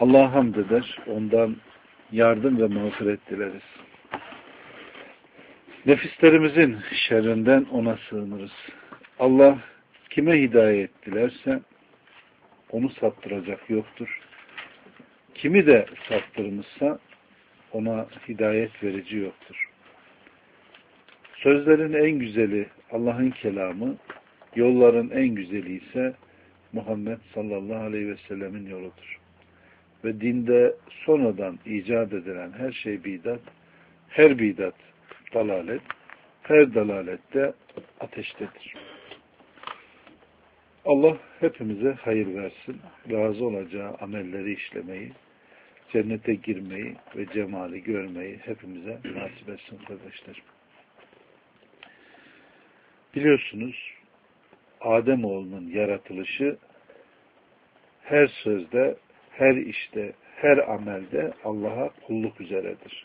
Allah'a hamd eder, ondan yardım ve mağfiret dileriz. Nefislerimizin şerrinden ona sığınırız. Allah kime hidayet dilerse onu saptıracak yoktur. Kimi de saptırmışsa ona hidayet verici yoktur. Sözlerin en güzeli Allah'ın kelamı, yolların en güzeli ise Muhammed sallallahu aleyhi ve sellemin yoludur. Ve dinde sonradan icat edilen her şey bidat, her bidat dalalet, her dalalette ateştedir. Allah hepimize hayır versin, razı olacağı amelleri işlemeyi, cennete girmeyi ve cemali görmeyi hepimize nasip etsin kardeşler. Biliyorsunuz Ademoğlunun yaratılışı her sözde, her işte, her amelde Allah'a kulluk üzeredir.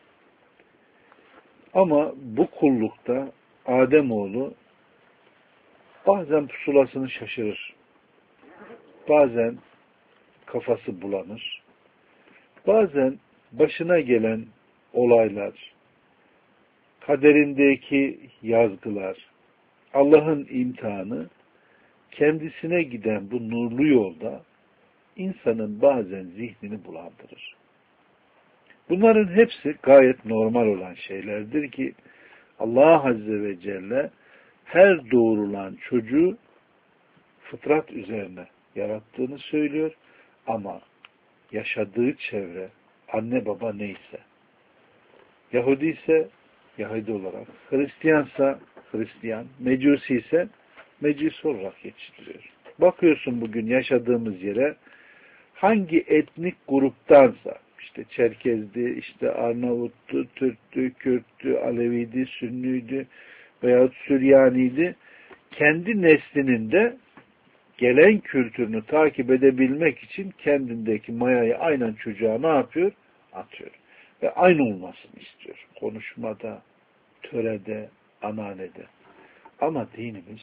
Ama bu kullukta Ademoğlu bazen pusulasını şaşırır. Bazen kafası bulanır. Bazen başına gelen olaylar, kaderindeki yazgılar, Allah'ın imtihanı kendisine giden bu nurlu yolda insanın bazen zihnini bulandırır. Bunların hepsi gayet normal olan şeylerdir ki Allah Azze ve Celle her doğurulan çocuğu fıtrat üzerine yarattığını söylüyor ama yaşadığı çevre, anne baba neyse, Yahudi ise Yahudi olarak, Hristiyansa Hristiyan, Mecusi ise Mecusi olarak yetiştiriyor. Bakıyorsun bugün yaşadığımız yere hangi etnik gruptansa, işte Çerkez'di, işte Arnavut'tu, Türk'tü, Kürt'tü, Aleviydi, Sünniydi veya Süryaniydi, kendi neslinin de gelen kültürünü takip edebilmek için kendindeki mayayı aynen çocuğa ne yapıyor? Atıyor. Ve aynı olmasını istiyor. Konuşmada, törede, ananede. Ama dinimiz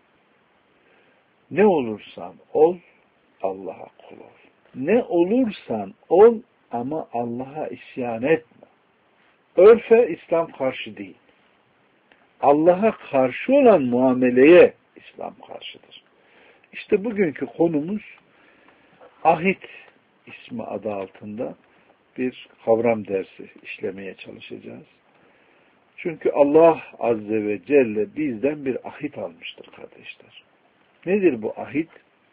ne olursan ol, Allah'a kul ol. Ne olursan ol ama Allah'a isyan etme. Örfe İslam karşı değil. Allah'a karşı olan muameleye İslam karşıdır. İşte bugünkü konumuz ahit ismi adı altında bir kavram dersi işlemeye çalışacağız. Çünkü Allah Azze ve Celle bizden bir ahit almıştır kardeşler. Nedir bu ahit?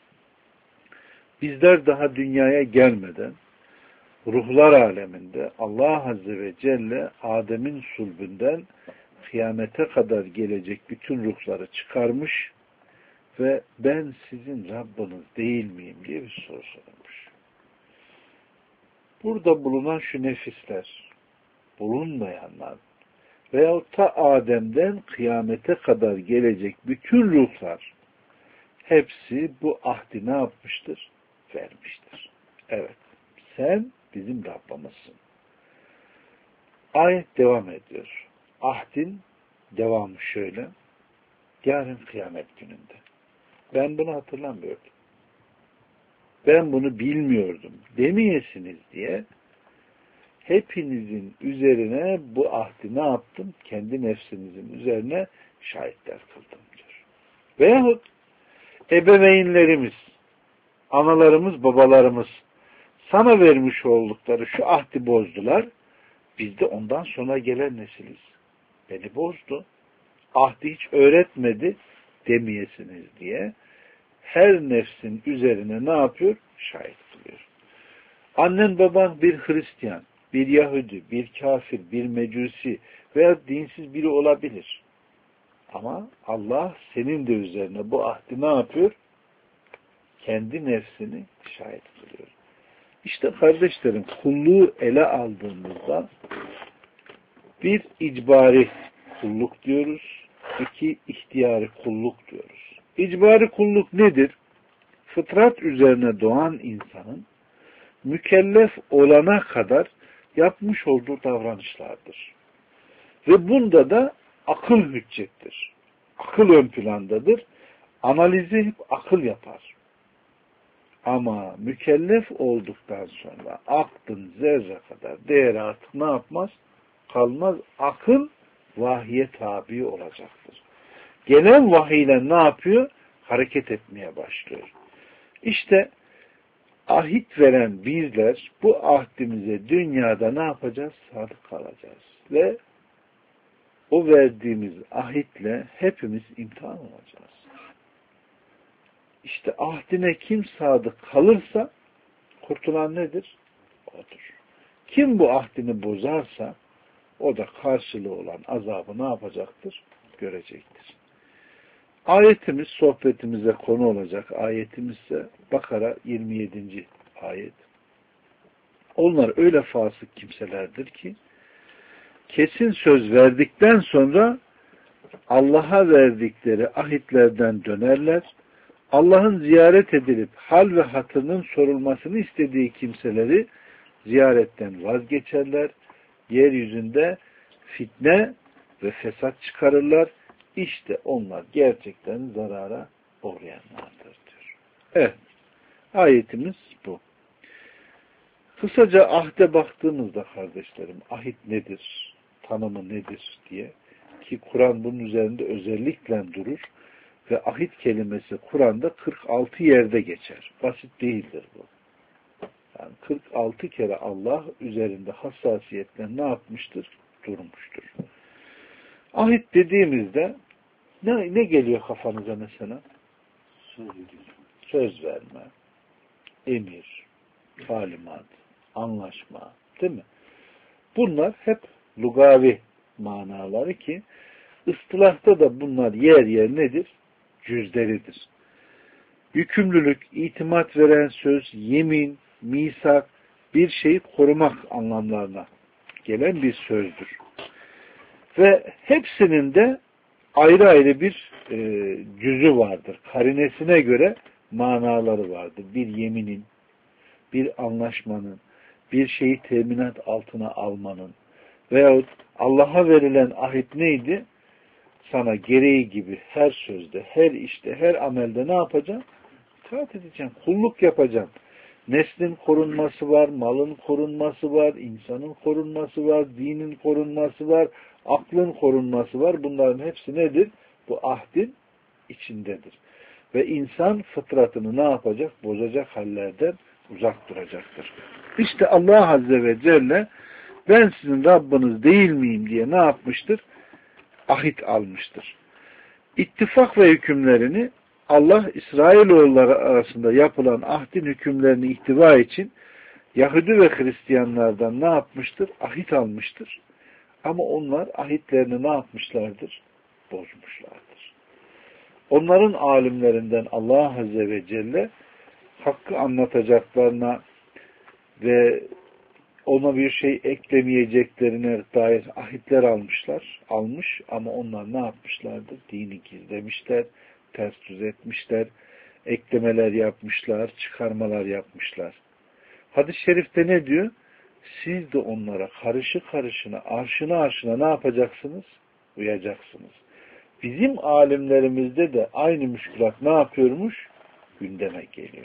Bizler daha dünyaya gelmeden ruhlar aleminde Allah Azze ve Celle Adem'in sulbünden kıyamete kadar gelecek bütün ruhları çıkarmış ve ben sizin Rabbiniz değil miyim diye bir soru sormuş. Burada bulunan şu nefisler, bulunmayanlar veyahut ta Adem'den kıyamete kadar gelecek bütün ruhlar hepsi bu ahdi ne yapmıştır? Vermiştir. Evet, sen bizim Rabbimizsin. Ayet devam ediyor. Ahdin devamı şöyle. Yarın kıyamet gününde. Ben bunu hatırlamıyordum. Ben bunu bilmiyordum demeyesiniz diye hepinizin üzerine bu ahdi ne yaptım? Kendi nefsinizin üzerine şahitler kıldım diyor. Veyahut ebeveynlerimiz, analarımız, babalarımız sana vermiş oldukları şu ahdi bozdular. Biz de ondan sonra gelen nesiliz. Beni bozdu. Ahdi hiç öğretmedi demeyesiniz diye her nefsin üzerine ne yapıyor? Şahit kılıyor. Annen baban bir Hristiyan, bir Yahudi, bir kafir, bir Mecusi veya dinsiz biri olabilir. Ama Allah senin de üzerine bu ahdi ne yapıyor? Kendi nefsini şahit kılıyor. İşte kardeşlerim, kulluğu ele aldığımızda bir icbari kulluk diyoruz, iki ihtiyari kulluk diyoruz. İcbari kulluk nedir? Fıtrat üzerine doğan insanın mükellef olana kadar yapmış olduğu davranışlardır. Ve bunda da akıl hüccettir. Akıl ön plandadır. Analizi hep akıl yapar. Ama mükellef olduktan sonra aklın zerre kadar değeri artık ne yapmaz? Kalmaz. Akıl vahye tabi olacaktır. Gelen vahiyle ne yapıyor? Hareket etmeye başlıyor. İşte ahit veren bizler bu ahdimize dünyada ne yapacağız? Sadık kalacağız. Ve o verdiğimiz ahitle hepimiz imtihan olacağız. İşte ahdine kim sadık kalırsa kurtulan nedir? Odur. Kim bu ahdini bozarsa o da karşılığı olan azabı ne yapacaktır? Görecektir. Ayetimiz sohbetimize konu olacak ayetimiz ise Bakara 27. ayet. Onlar öyle fasık kimselerdir ki kesin söz verdikten sonra Allah'a verdikleri ahitlerden dönerler. Allah'ın ziyaret edilip hal ve hatırının sorulmasını istediği kimseleri ziyaretten vazgeçerler. Yeryüzünde fitne ve fesat çıkarırlar. İşte onlar gerçekten zarara uğrayanlardır diyor. Evet. Ayetimiz bu. Kısaca ahde baktığımızda kardeşlerim, ahit nedir? Tanımı nedir diye ki Kur'an bunun üzerinde özellikle durur ve ahit kelimesi Kur'an'da 46 yerde geçer. Basit değildir bu. Yani 46 kere Allah üzerinde hassasiyetle ne yapmıştır? Durmuştur. Ahit dediğimizde ne geliyor kafanıza mesela? Söz verme, emir, talimat, anlaşma, değil mi? Bunlar hep lugavi manaları ki ıstılahta da bunlar yer yer nedir? Cüzleridir. Yükümlülük, itimat veren söz, yemin, misak, bir şeyi korumak anlamlarına gelen bir sözdür. Ve hepsinin de ayrı ayrı bir cüzü vardır. Karinesine göre manaları vardır. Bir yeminin, bir anlaşmanın, bir şeyi teminat altına almanın veyahut Allah'a verilen ahit neydi? Sana gereği gibi her sözde, her işte, her amelde ne yapacaksın? İtaat edeceksin, kulluk yapacaksın. Neslin korunması var, malın korunması var, insanın korunması var, dinin korunması var, aklın korunması var. Bunların hepsi nedir? Bu ahdin içindedir. Ve insan fıtratını ne yapacak? Bozacak hallerden uzak duracaktır. İşte Allah Azze ve Celle ben sizin Rabbiniz değil miyim diye ne yapmıştır? Ahit almıştır. İttifak ve hükümlerini Allah İsrailoğulları arasında yapılan ahdin hükümlerini ihtiva için Yahudi ve Hristiyanlardan ne yapmıştır? Ahit almıştır. Ama onlar ahitlerini ne yapmışlardır? Bozmuşlardır. Onların alimlerinden Allah Azze ve Celle hakkı anlatacaklarına ve ona bir şey eklemeyeceklerine dair ahitler almış ama onlar ne yapmışlardır? Dini gizlemişler, ters düz etmişler, eklemeler yapmışlar, çıkarmalar yapmışlar. Hadis-i şerifte ne diyor? Siz de onlara karışı karışına, arşına ne yapacaksınız? Uyacaksınız. Bizim alimlerimizde de aynı müşkülat ne yapıyormuş? Gündeme geliyor.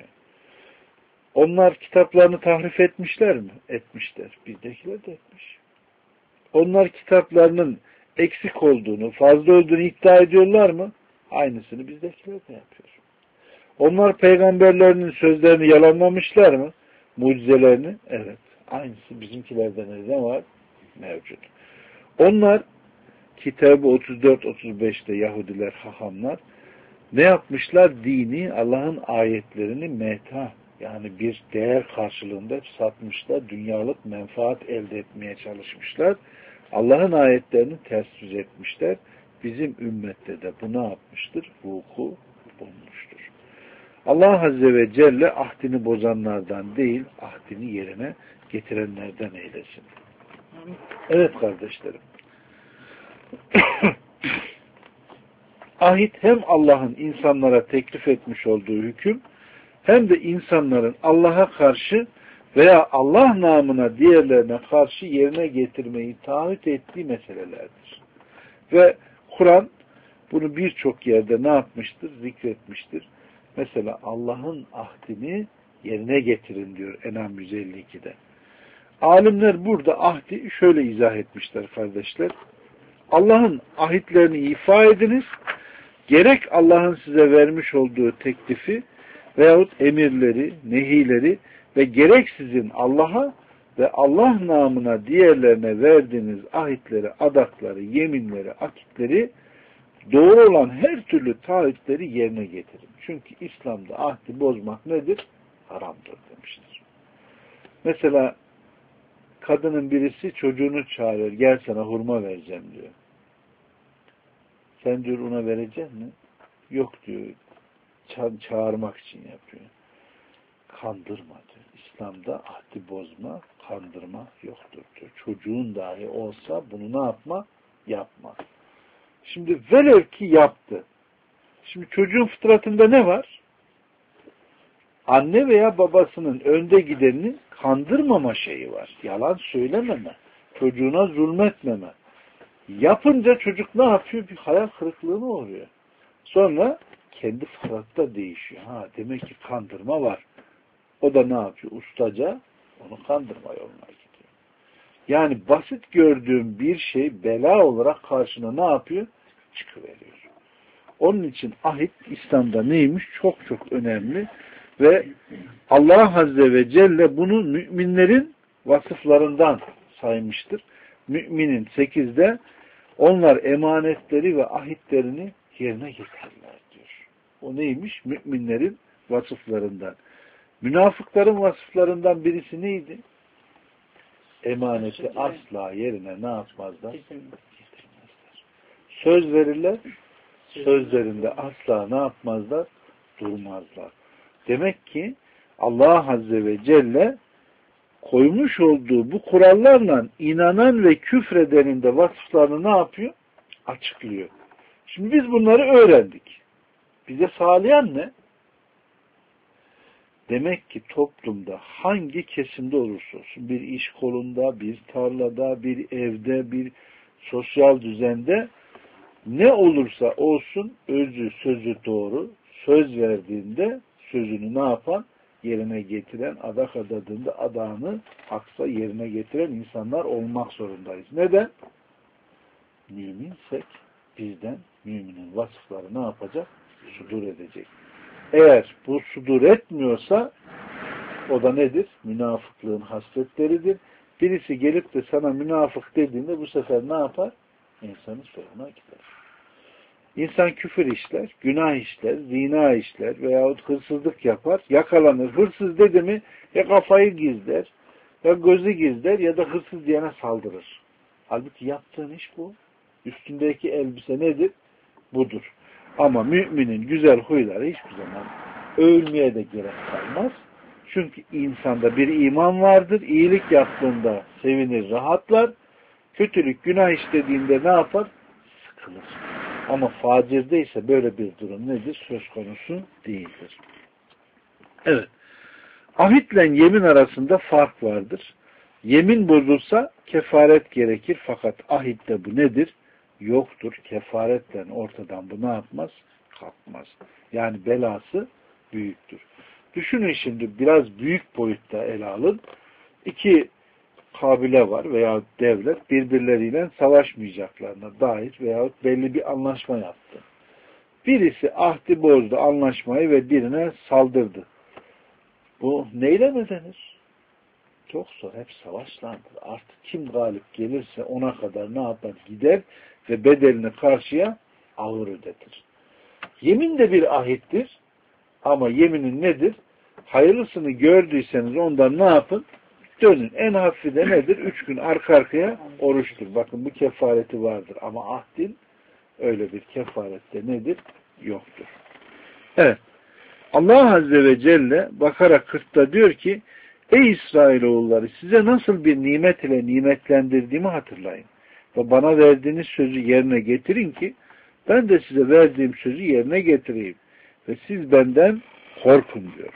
Onlar kitaplarını tahrif etmişler mi? Etmişler. Bizdekiler de etmiş. Onlar kitaplarının eksik olduğunu, fazla olduğunu iddia ediyorlar mı? Aynısını bizdekiler de yapıyor. Onlar peygamberlerinin sözlerini yalanlamışlar mı? Mucizelerini? Evet. Aynısı bizimkilerde ne var? Mevcut. Onlar Kitabı 34-35'te Yahudiler, hahamlar ne yapmışlar? Dini, Allah'ın ayetlerini meta, yani bir değer karşılığında satmışlar. Dünyalık menfaat elde etmeye çalışmışlar. Allah'ın ayetlerini ters düz etmişler. Bizim ümmette de bu ne yapmıştır? Vuku bulmuştur. Allah Azze ve Celle ahdini bozanlardan değil, ahdini yerine getirenlerden eylesin. Evet kardeşlerim. Ahit hem Allah'ın insanlara teklif etmiş olduğu hüküm hem de insanların Allah'a karşı veya Allah namına diğerlerine karşı yerine getirmeyi taahhüt ettiği meselelerdir. Ve Kur'an bunu birçok yerde ne yapmıştır? Zikretmiştir. Mesela Allah'ın ahdini yerine getirin diyor En'am 152'de. Alimler burada ahdi şöyle izah etmişler kardeşler. Allah'ın ahitlerini ifa ediniz. Gerek Allah'ın size vermiş olduğu teklifi veyahut emirleri, nehileri ve gerek sizin Allah'a ve Allah namına diğerlerine verdiğiniz ahitleri, adakları, yeminleri, akitleri, doğru olan her türlü taahhütleri yerine getirin. Çünkü İslam'da ahdi bozmak nedir? Haramdır demiştir. Mesela kadının birisi çocuğunu çağırıyor. Gel sana hurma vereceğim diyor. Sen diyor ona verecek mi? Yok diyor. Çağırmak için yapıyor. Kandırma diyor. İslam'da ahdi bozma, kandırma yoktur diyor. Çocuğun dahi olsa bunu ne yapma? Yapma. Şimdi velev ki yaptı. Şimdi çocuğun fıtratında ne var? Anne veya babasının önde gidenini kandırmama şeyi var. Yalan söylememe. Çocuğuna zulmetmeme. Yapınca çocuk ne yapıyor? Bir hayal kırıklığına uğruyor. Sonra kendi fıtratta değişiyor. Ha, demek ki kandırma var. O da ne yapıyor? Ustaca onu kandırma yoluna gidiyor. Yani basit gördüğüm bir şey bela olarak karşına ne yapıyor? Çıkıveriyor. Onun için ahit İslam'da neymiş? Çok çok önemli ve Allah Azze ve Celle bunu müminlerin vasıflarından saymıştır. Müminin 8'de onlar emanetleri ve ahitlerini yerine getirirler diyor. O neymiş? Müminlerin vasıflarından. Münafıkların vasıflarından birisi neydi? Emaneti asla yerine ne yapmazlar? Getirmezler. Söz verirler, sözlerinde asla ne yapmazlar? Durmazlar. Demek ki Allah Azze ve Celle koymuş olduğu bu kurallarla inanan ve küfredenin de vasıflarını ne yapıyor? Açıklıyor. Şimdi biz bunları öğrendik. Bize sağlayan ne? Demek ki toplumda hangi kesimde olursa olsun, bir iş kolunda, bir tarlada, bir evde, bir sosyal düzende ne olursa olsun özü sözü doğru, söz verdiğinde sözünü ne yapan? Yerine getiren, adak adadığında adağını haksa yerine getiren insanlar olmak zorundayız. Neden? Müminsek bizden müminin vasıfları ne yapacak? Sudur edecek. Eğer bu sudur etmiyorsa o da nedir? Münafıklığın hasletleridir. Birisi gelip de sana münafık dediğinde bu sefer ne yapar? İnsanın soruna gider. İnsan küfür işler, günah işler, zina işler veyahut hırsızlık yapar, yakalanır. Hırsız dedi mi ya kafayı gizler, ya gözü gizler ya da hırsız diyene saldırır. Halbuki yaptığın iş bu. Üstündeki elbise nedir? Budur. Ama müminin güzel huyları hiçbir zaman övülmeye de gerek kalmaz. Çünkü insanda bir iman vardır. İyilik yaptığında sevinir, rahatlar. Kötülük, günah işlediğinde ne yapar? Sıkılır. Ama facirde ise böyle bir durum nedir? Söz konusu değildir. Evet. Ahitle yemin arasında fark vardır. Yemin bozulsa kefaret gerekir. Fakat ahitte bu nedir? Yoktur. Kefaretle ortadan bu ne yapmaz? Kalkmaz. Yani belası büyüktür. Düşünün şimdi biraz büyük boyutta ele alın. İki kabile var veya devlet birbirleriyle savaşmayacaklarına dair veyahut belli bir anlaşma yaptı. Birisi ahdi bozdu anlaşmayı ve birine saldırdı. Bu neyle mi denir? Çok zor. Hep savaşlardır. Artık kim galip gelirse ona kadar ne yapar? Gider ve bedelini karşıya ağır ödetir. Yemin de bir ahittir ama yeminin nedir? Hayırlısını gördüyseniz ondan ne yapın? Dönün. En hafifi de nedir? 3 gün arka arkaya oruçtur. Bakın bu kefareti vardır. Ama ahdin öyle bir kefarette nedir? Yoktur. Evet. Allah Azze ve Celle Bakara 40'ta diyor ki ey İsrailoğulları size nasıl bir nimet ile nimetlendirdiğimi hatırlayın. Ve bana verdiğiniz sözü yerine getirin ki ben de size verdiğim sözü yerine getireyim. Ve siz benden korkun diyor.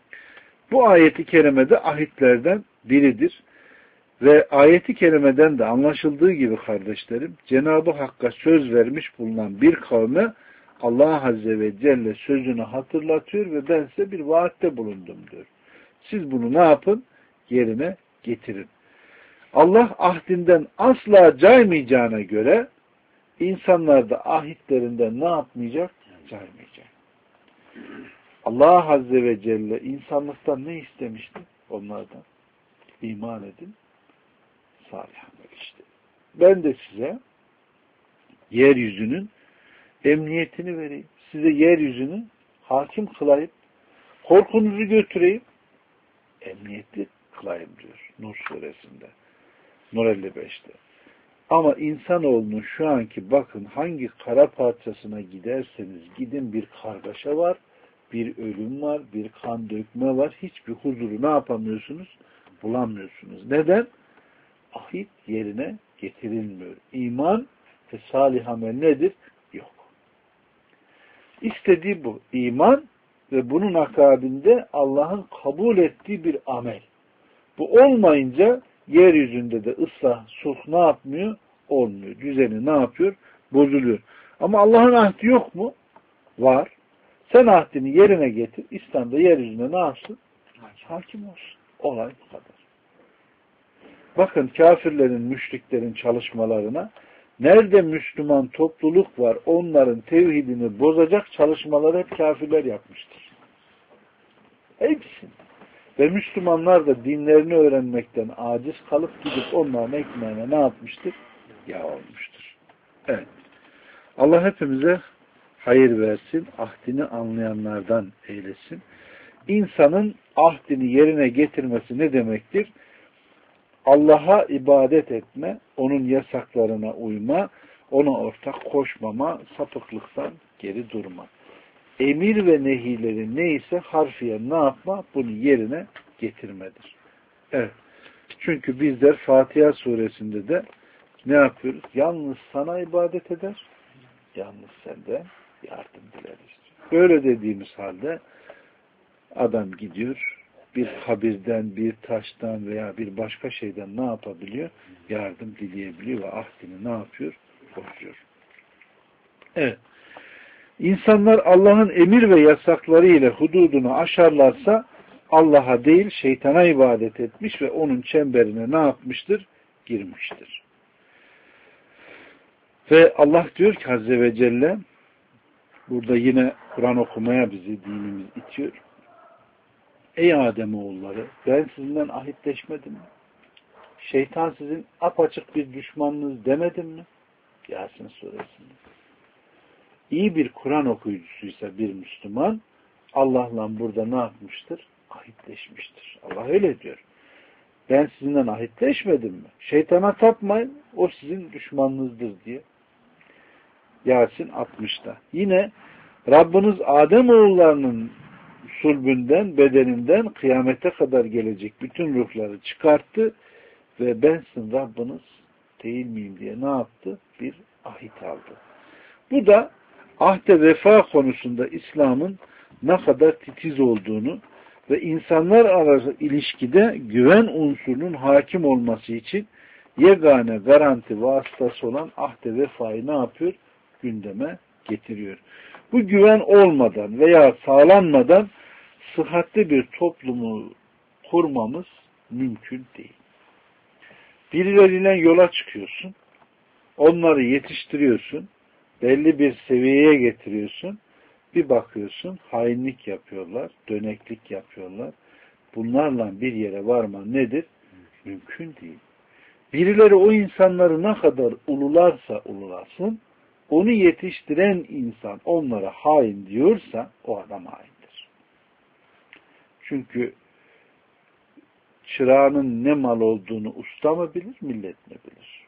Bu ayeti kerimede ahitlerden biridir. Ve ayeti kerimeden de anlaşıldığı gibi kardeşlerim, Cenab-ı Hakk'a söz vermiş bulunan bir kavme Allah Azze ve Celle sözünü hatırlatıyor ve ben size bir vaatte bulundum diyor. Siz bunu ne yapın? Yerine getirin. Allah ahdinden asla caymayacağına göre insanlar da ahitlerinden ne yapmayacak? Caymayacak. Allah Azze ve Celle insanlıktan ne istemişti? Onlardan. İman edin, salih amel işte. Ben de size yeryüzünün emniyetini vereyim. Size yeryüzünü hakim kılayım. Korkunuzu götüreyim. Emniyetli kılayım diyor Nur suresinde. Nur 55'te. Ama insanoğlunun şu anki bakın hangi kara parçasına giderseniz gidin bir kargaşa var, bir ölüm var, bir kan dökme var. Hiçbir huzuru ne yapamıyorsunuz? Bulamıyorsunuz. Neden? Ahit yerine getirilmiyor. İman ve salih amel nedir? Yok. İstediği bu. İman ve bunun akabinde Allah'ın kabul ettiği bir amel. Bu olmayınca yeryüzünde de ıslah, sulh ne yapmıyor? Olmuyor. Düzeni ne yapıyor? Bozuluyor. Ama Allah'ın ahdi yok mu? Var. Sen ahdini yerine getir. İslam'da yeryüzünde ne yapsın? Hakim olsun. Olay bu kadar. Bakın kafirlerin, müşriklerin çalışmalarına nerede Müslüman topluluk var onların tevhidini bozacak çalışmaları hep kafirler yapmıştır. Hepsi. Ve Müslümanlar da dinlerini öğrenmekten aciz kalıp gidip onların ekmeğine ne yapmıştır? Yağ olmuştur. Evet. Allah hepimize hayır versin, ahdini anlayanlardan eylesin. İnsanın ahdini yerine getirmesi ne demektir? Allah'a ibadet etme, onun yasaklarına uyma, ona ortak koşmama, sapıklıktan geri durma. Emir ve nehileri neyse harfiyen ne yapma? Bunu yerine getirmedir. Evet. Çünkü bizler Fatiha suresinde de ne yapıyoruz? Yalnız sana ibadet eder, yalnız senden yardım dileriz. Böyle dediğimiz halde adam gidiyor, bir kabirden, bir taştan veya bir başka şeyden ne yapabiliyor? Yardım dileyebiliyor ve ahdini ne yapıyor? Bozuyor. Evet. İnsanlar Allah'ın emir ve yasakları ile hududunu aşarlarsa Allah'a değil şeytana ibadet etmiş ve onun çemberine ne yapmıştır? Girmiştir. Ve Allah diyor ki Azze ve Celle burada yine Kur'an okumaya bizi dinimiz itiyor. Ey Ademoğulları ben sizinle ahitleşmedim mi? Şeytan sizin apaçık bir düşmanınız demedim mi? Yasin suresinde. İyi bir Kur'an okuyucusuysa bir Müslüman Allah'la burada ne yapmıştır? Ahitleşmiştir. Allah öyle diyor. Ben sizinle ahitleşmedim mi? Şeytana tapmayın, o sizin düşmanınızdır diye. Yasin 60'ta. Yine Rabbiniz Ademoğullarının sulbünden, bedeninden kıyamete kadar gelecek bütün ruhları çıkarttı ve ben sizin Rabbiniz değil miyim diye ne yaptı? Bir ahit aldı. Bu da ahde vefa konusunda İslam'ın ne kadar titiz olduğunu ve insanlar arası ilişkide güven unsurunun hakim olması için yegane garanti vasıtası olan ahde vefayı ne yapıyor? Gündeme getiriyor. Bu güven olmadan veya sağlanmadan sıhhatli bir toplumu kurmamız mümkün değil. Birileriyle yola çıkıyorsun, onları yetiştiriyorsun, belli bir seviyeye getiriyorsun, bir bakıyorsun hainlik yapıyorlar, döneklik yapıyorlar. Bunlarla bir yere varman nedir? Mümkün değil. Birileri o insanları ne kadar ulularsa ululasın, onu yetiştiren insan onlara hain diyorsa o adam haindir. Çünkü çırağının ne mal olduğunu usta mı bilir, millet mi bilir?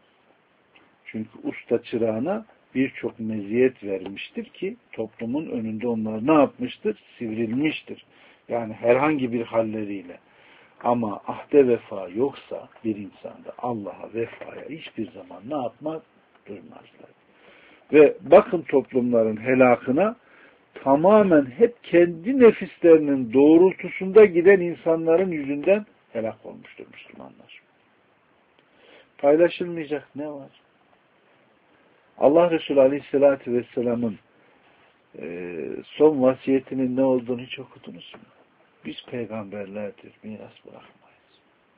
Çünkü usta çırağına birçok meziyet vermiştir ki toplumun önünde onlar ne yapmıştır? Sivrilmiştir. Yani herhangi bir halleriyle. Ama ahde vefa yoksa bir insanda Allah'a vefaya hiçbir zaman ne yapmaz? Durmazlar. Ve bakın toplumların helakına tamamen hep kendi nefislerinin doğrultusunda giden insanların yüzünden helak olmuştur Müslümanlar. Paylaşılmayacak ne var? Allah Resulü Aleyhisselatü Vesselam'ın son vasiyetinin ne olduğunu hiç okudunuz mu? Biz peygamberlerdir, miras bırakmayız.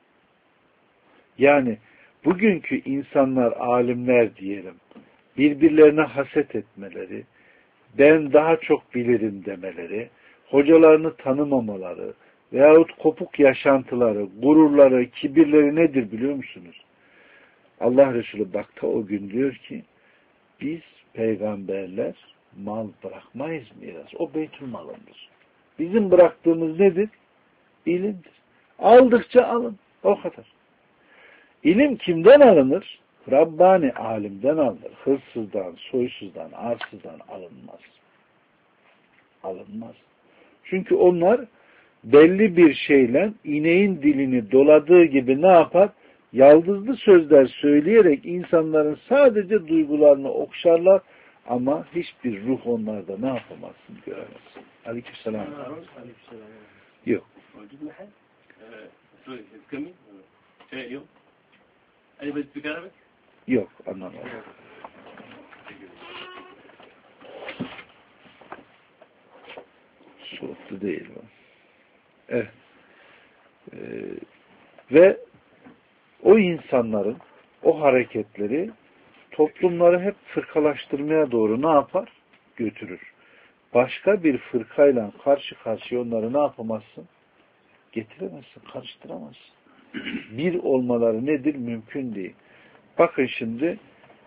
Yani bugünkü insanlar, alimler diyelim, birbirlerine haset etmeleri, ben daha çok bilirim demeleri, hocalarını tanımamaları veyahut kopuk yaşantıları, gururları, kibirleri nedir biliyor musunuz? Allah Resulü bakta o gün diyor ki, biz peygamberler mal bırakmayız miras. O beytül malındır. Bizim bıraktığımız nedir? İlimdir. Aldıkça alın. O kadar. İlim kimden alınır? Rabbani alimden alınır. Hırsızdan, soysuzdan, arsızdan alınmaz. Alınmaz. Çünkü onlar belli bir şeyle ineğin dilini doladığı gibi ne yapar? Yaldızlı sözler söyleyerek insanların sadece duygularını okşarlar ama hiçbir ruh onlarda ne yapamazsın, göremezsin. Aleykümselam. Yok. Yok, anlamadım. Soğuktu değil bu. Evet. Ve o insanların o hareketleri toplumları hep fırkalaştırmaya doğru ne yapar? Götürür. Başka bir fırkayla karşı karşıya onları ne yapamazsın? Getiremezsin, karıştıramazsın. Bir olmaları nedir? Mümkün değil. Bakın şimdi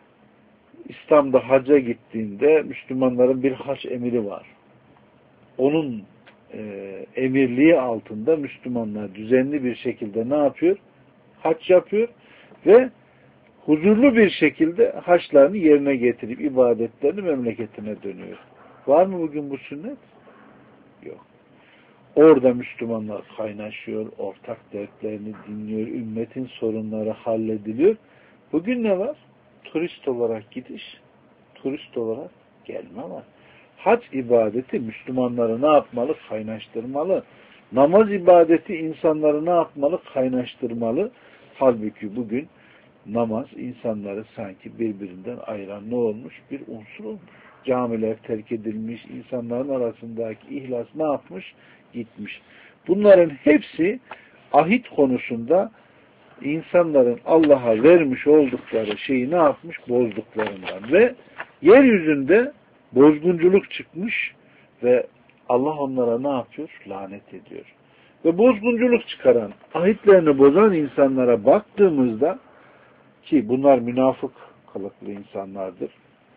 İslam'da hacca gittiğinde Müslümanların bir hac emiri var. Onun emirliği altında Müslümanlar düzenli bir şekilde ne yapıyor? Hac yapıyor ve huzurlu bir şekilde haçlarını yerine getirip ibadetlerini memleketine dönüyor. Var mı bugün bu sünnet? Yok. Orada Müslümanlar kaynaşıyor, ortak dertlerini dinliyor, ümmetin sorunları hallediliyor. Bugün ne var? Turist olarak gidiş, turist olarak gelme var. Hac ibadeti Müslümanları ne yapmalı? Kaynaştırmalı. Namaz ibadeti insanları ne yapmalı? Kaynaştırmalı. Halbuki bugün namaz insanları sanki birbirinden ayıran ne olmuş? Bir unsur olmuş. Camiler terk edilmiş, insanların arasındaki ihlas ne yapmış? Gitmiş. Bunların hepsi ahit konusunda insanların Allah'a vermiş oldukları şeyi ne yapmış? Bozduklarından. Ve yeryüzünde bozgunculuk çıkmış ve Allah onlara ne yapıyor? Lanet ediyor. Ve bozgunculuk çıkaran, ahitlerini bozan insanlara baktığımızda ki bunlar münafık kılıklı insanlardır.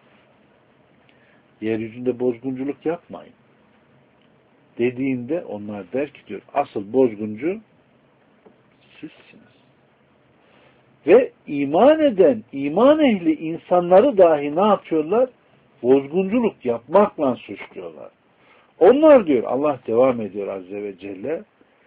Yeryüzünde bozgunculuk yapmayın dediğinde onlar der ki diyor, asıl bozguncu sizsiniz. Ve iman eden, iman ehli insanları dahi ne yapıyorlar? Bozgunculuk yapmakla suçluyorlar. Onlar diyor, Allah devam ediyor Azze ve Celle,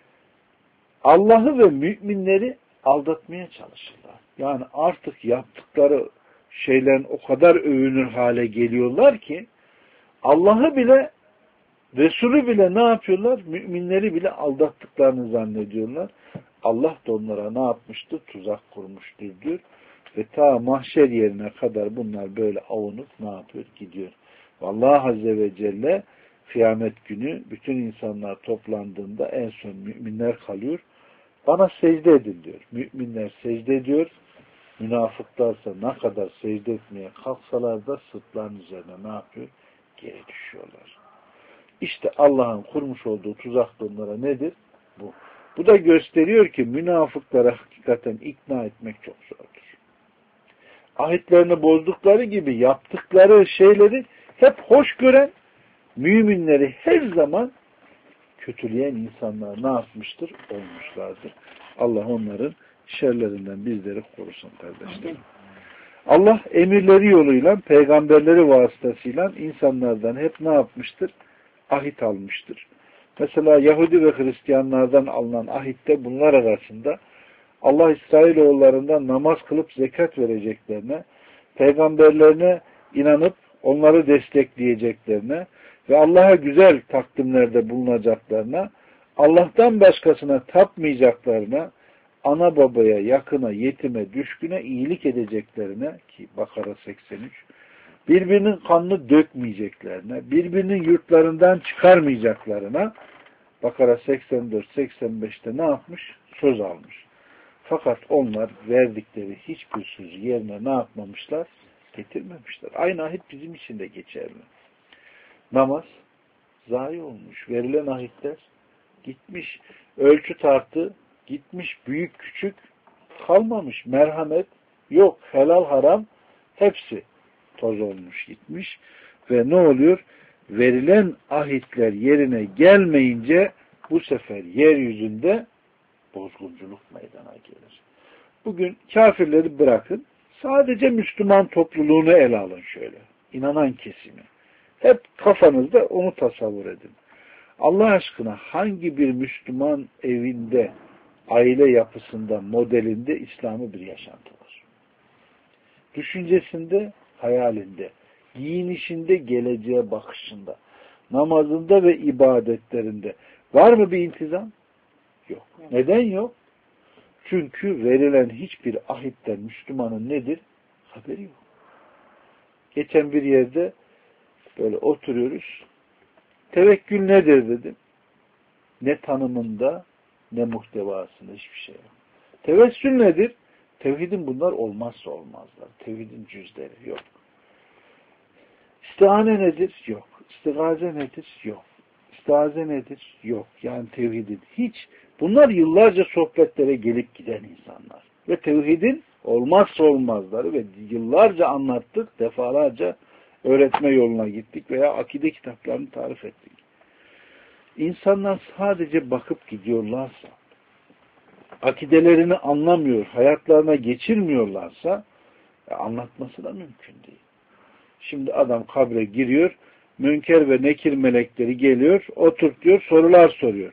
Allah'ı ve müminleri aldatmaya çalışırlar. Yani artık yaptıkları şeylerin o kadar övünür hale geliyorlar ki Allah'ı bile, Resulü bile ne yapıyorlar? Müminleri bile aldattıklarını zannediyorlar. Allah da onlara ne yapmıştır? Tuzak kurmuştur diyor. Ve ta mahşer yerine kadar bunlar böyle avunup ne yapıyor? Gidiyor. Allah Azze ve Celle kıyamet günü bütün insanlar toplandığında en son müminler kalıyor. Bana secde edin diyor. Müminler secde ediyor. Münafıklarsa ne kadar secde etmeye kalksalar da sırtların üzerine ne yapıyor? Geri düşüyorlar. İşte Allah'ın kurmuş olduğu tuzak onlara nedir? Bu. Bu da gösteriyor ki münafıklara hakikaten ikna etmek çok zordur. Ahitlerini bozdukları gibi yaptıkları şeyleri hep hoş gören, müminleri her zaman kötüleyen insanlar ne yapmıştır? Olmuşlardır. Allah onların şerlerinden bizleri korusun kardeşlerim. Allah emirleri yoluyla, peygamberleri vasıtasıyla insanlardan hep ne yapmıştır? Ahit almıştır. Mesela Yahudi ve Hristiyanlardan alınan ahitte bunlar arasında Allah İsrailoğullarından namaz kılıp zekat vereceklerine, peygamberlerine inanıp onları destekleyeceklerine ve Allah'a güzel takdimlerde bulunacaklarına, Allah'tan başkasına tapmayacaklarına, ana babaya, yakına, yetime, düşküne iyilik edeceklerine ki Bakara 83, birbirinin kanını dökmeyeceklerine, birbirinin yurtlarından çıkarmayacaklarına, Bakara 84-85'te ne yapmış? Söz almış. Fakat onlar verdikleri hiçbir sözü yerine ne yapmamışlar? Getirmemişler. Aynı ahit bizim için de geçerli. Namaz zayi olmuş. Verilen ahitler gitmiş. Ölçü tartı gitmiş. Büyük küçük kalmamış. Merhamet yok. Helal haram hepsi toz olmuş gitmiş. Ve ne oluyor? Verilen ahitler yerine gelmeyince bu sefer yeryüzünde bozgunculuk meydana gelir. Bugün kafirleri bırakın. Sadece Müslüman topluluğunu ele alın şöyle. İnanan kesimi. Hep kafanızda onu tasavvur edin. Allah aşkına hangi bir Müslüman evinde, aile yapısında, modelinde İslam'ı bir yaşantı var? Düşüncesinde, hayalinde, giyinişinde, geleceğe bakışında, namazında ve ibadetlerinde var mı bir intizam? Yok. Neden yok? Çünkü verilen hiçbir ahitten Müslümanın nedir? Haberi yok. Geçen bir yerde böyle oturuyoruz. Tevekkül nedir dedim. Ne tanımında ne muhtevasında hiçbir şey yok. Tevessül nedir? Tevhidin bunlar olmazsa olmazlar. Tevhidin cüzleri yok. İstihane nedir? Yok. İstigaze nedir? Yok. İstiaze nedir? Yok. Yani tevhidin hiç. Bunlar yıllarca sohbetlere gelip giden insanlar. Ve tevhidin olmazsa olmazları ve yıllarca anlattık, defalarca öğretme yoluna gittik veya akide kitaplarını tarif ettik. İnsanlar sadece bakıp gidiyorlarsa, akidelerini anlamıyor, hayatlarına geçirmiyorlarsa anlatması da mümkün değil. Şimdi adam kabre giriyor, münker ve nekir melekleri geliyor, oturtuyor, sorular soruyor.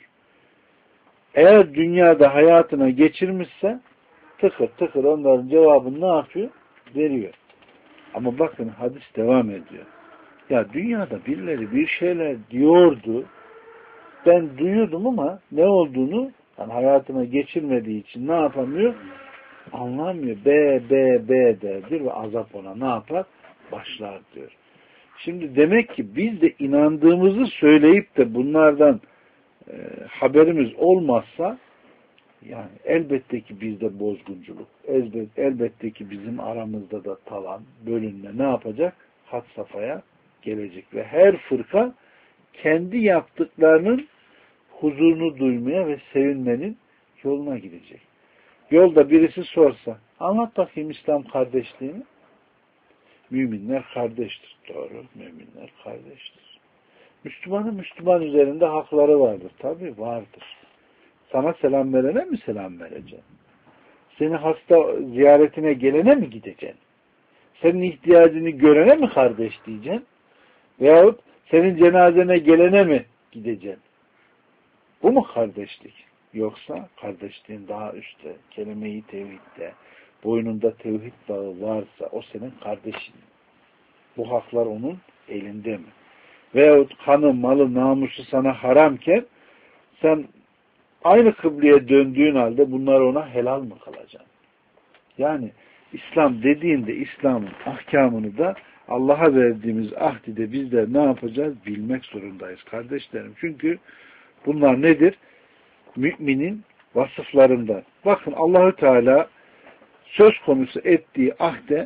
Eğer dünyada hayatına geçirmişse tıkır tıkır onların cevabını ne yapıyor? Veriyor. Ama bakın hadis devam ediyor. Ya dünyada birileri bir şeyler diyordu. Ben duyuyordum ama ne olduğunu yani hayatına geçirmediği için ne yapamıyor? Anlamıyor. B derdir ve azap ona ne yapar? Başlar diyor. Şimdi demek ki biz de inandığımızı söyleyip de bunlardan haberimiz olmazsa yani elbette ki bizde bozgunculuk, elbette ki bizim aramızda da talan, bölünme ne yapacak? Had safhaya gelecek ve her fırka kendi yaptıklarının huzurunu duymaya ve sevinmenin yoluna gidecek. Yolda birisi sorsa, anlat bakayım İslam kardeşliğini. Müminler kardeştir. Doğru, müminler kardeştir. Müslümanın Müslüman üzerinde hakları vardır. Tabii vardır. Sana selam verene mi selam vereceksin? Seni hasta ziyaretine gelene mi gideceksin? Senin ihtiyacını görene mi kardeş diyeceksin? Veyahut senin cenazene gelene mi gideceksin? Bu mu kardeşlik? Yoksa kardeşliğin daha üstte, kelime-i tevhidde, boynunda tevhid bağı varsa o senin kardeşin. Bu haklar onun elinde mi? Veyahut kanı, malı, namusu sana haramken sen aynı kıbleye döndüğün halde bunlar ona helal mı kalacak? Yani İslam dediğinde İslam'ın ahkamını da Allah'a verdiğimiz ahdi de bizler ne yapacağız? Bilmek zorundayız kardeşlerim. Çünkü bunlar nedir? Müminin vasıflarından. Bakın Allahü Teala söz konusu ettiği ahde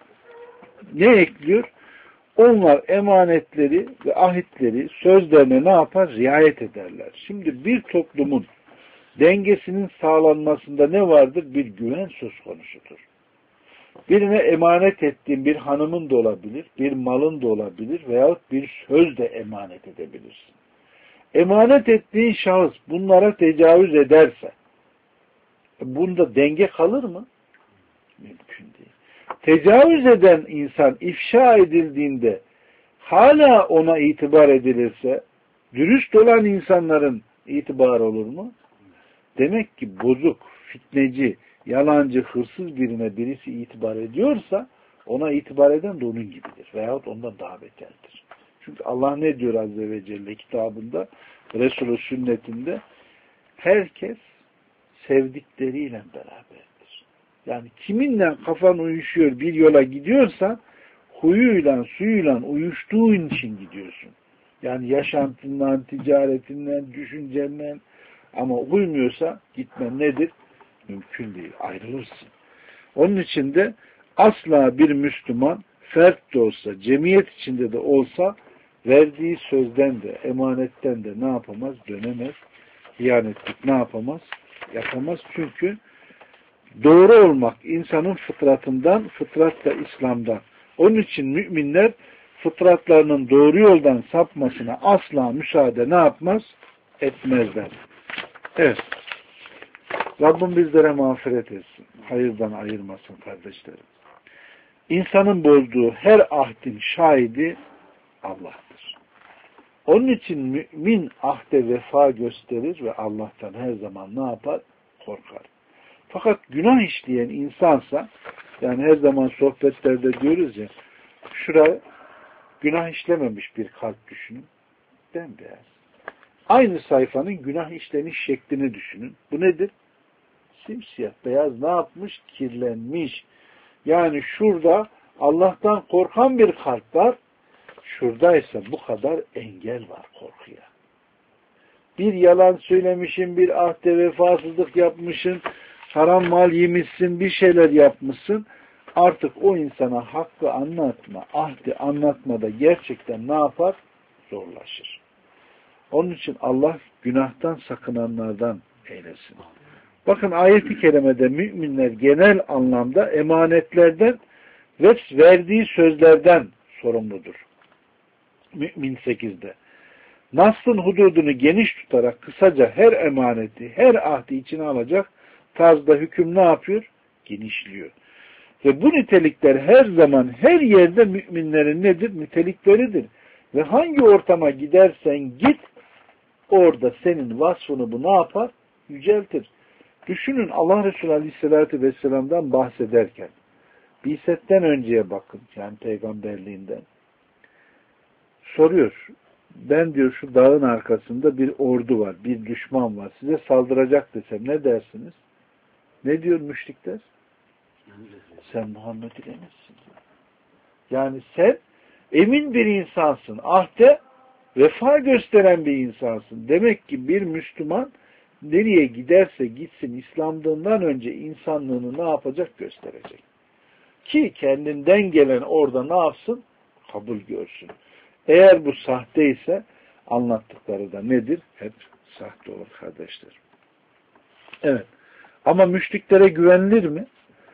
ne ekliyor? Onlar emanetleri ve ahitleri sözlerine ne yapar? Riayet ederler. Şimdi bir toplumun dengesinin sağlanmasında ne vardır? Bir güven söz konusudur. Birine emanet ettiğin bir hanımın da olabilir, bir malın da olabilir veyahut bir söz de emanet edebilirsin. Emanet ettiğin şahıs bunlara tecavüz ederse bunda denge kalır mı? Mümkün değil. Tecavüz eden insan ifşa edildiğinde hala ona itibar edilirse dürüst olan insanların itibarı olur mu? Demek ki bozuk, fitneci, yalancı, hırsız birine birisi itibar ediyorsa ona itibar eden de onun gibidir. Veyahut ondan daha beterdir. Çünkü Allah ne diyor Azze ve Celle kitabında, Resulü sünnetinde herkes sevdikleriyle beraberdir. Yani kiminle kafan uyuşuyor bir yola gidiyorsan huyuyla suyuyla uyuştuğun için gidiyorsun. Yani yaşantından, ticaretinden, düşüncenden, ama uymuyorsa gitmen nedir? Mümkün değil. Ayrılırsın. Onun için de asla bir Müslüman fert de olsa, cemiyet içinde de olsa verdiği sözden de, emanetten de ne yapamaz? Dönemez. Hiyanetlik ne yapamaz? Yapamaz. Çünkü doğru olmak insanın fıtratından, fıtrat da İslam'dan. Onun için müminler fıtratlarının doğru yoldan sapmasına asla müsaade ne yapmaz? Etmezler. Evet. Rabbim bizlere mağfiret etsin. Hayırdan ayırmasın kardeşlerim. İnsanın bozduğu her ahdin şahidi Allah'tır. Onun için mümin ahde vefa gösterir ve Allah'tan her zaman ne yapar? Korkar. Fakat günah işleyen insansa, yani her zaman sohbetlerde diyoruz ya, şuraya günah işlememiş bir kalp düşünün. Bembeyaz. Aynı sayfanın günah işleniş şeklini düşünün. Bu nedir? Simsiyah, beyaz ne yapmış? Kirlenmiş. Yani şurada Allah'tan korkan bir kalp var. Şuradaysa bu kadar engel var korkuya. Bir yalan söylemişsin, bir ahde vefasızlık yapmışsın, haram mal yemişsin, bir şeyler yapmışsın. Artık o insana hakkı anlatma, ahdi anlatmada gerçekten ne yapar? Zorlaşır. Onun için Allah günahtan sakınanlardan eylesin. Bakın ayet-i kerimede müminler genel anlamda emanetlerden ve verdiği sözlerden sorumludur. Mümin 8'de. Nas'ın hududunu geniş tutarak kısaca her emaneti, her ahdi içine alacak tarzda hüküm ne yapıyor? Genişliyor. Ve bu nitelikler her zaman, her yerde müminlerin nedir? Nitelikleridir. Ve hangi ortama gidersen git, orada senin vasfını bu ne yapar? Yüceltir. Düşünün Allah Resulü Aleyhisselatü Vesselam'dan bahsederken, Bi'setten önceye bakın, yani peygamberliğinden. Soruyor, ben diyor şu dağın arkasında bir ordu var, bir düşman var, size saldıracak desem ne dersiniz? Ne diyor müşrikler? Sen Muhammed ile eminsin. Yani sen emin bir insansın, ahde vefa gösteren bir insansın. Demek ki bir Müslüman nereye giderse gitsin İslam'dan önce insanlığını ne yapacak? Gösterecek. Ki kendinden gelen orada ne yapsın? Kabul görsün. Eğer bu sahte ise anlattıkları da nedir? Hep sahte olur kardeşler. Evet. Ama müşriklere güvenilir mi?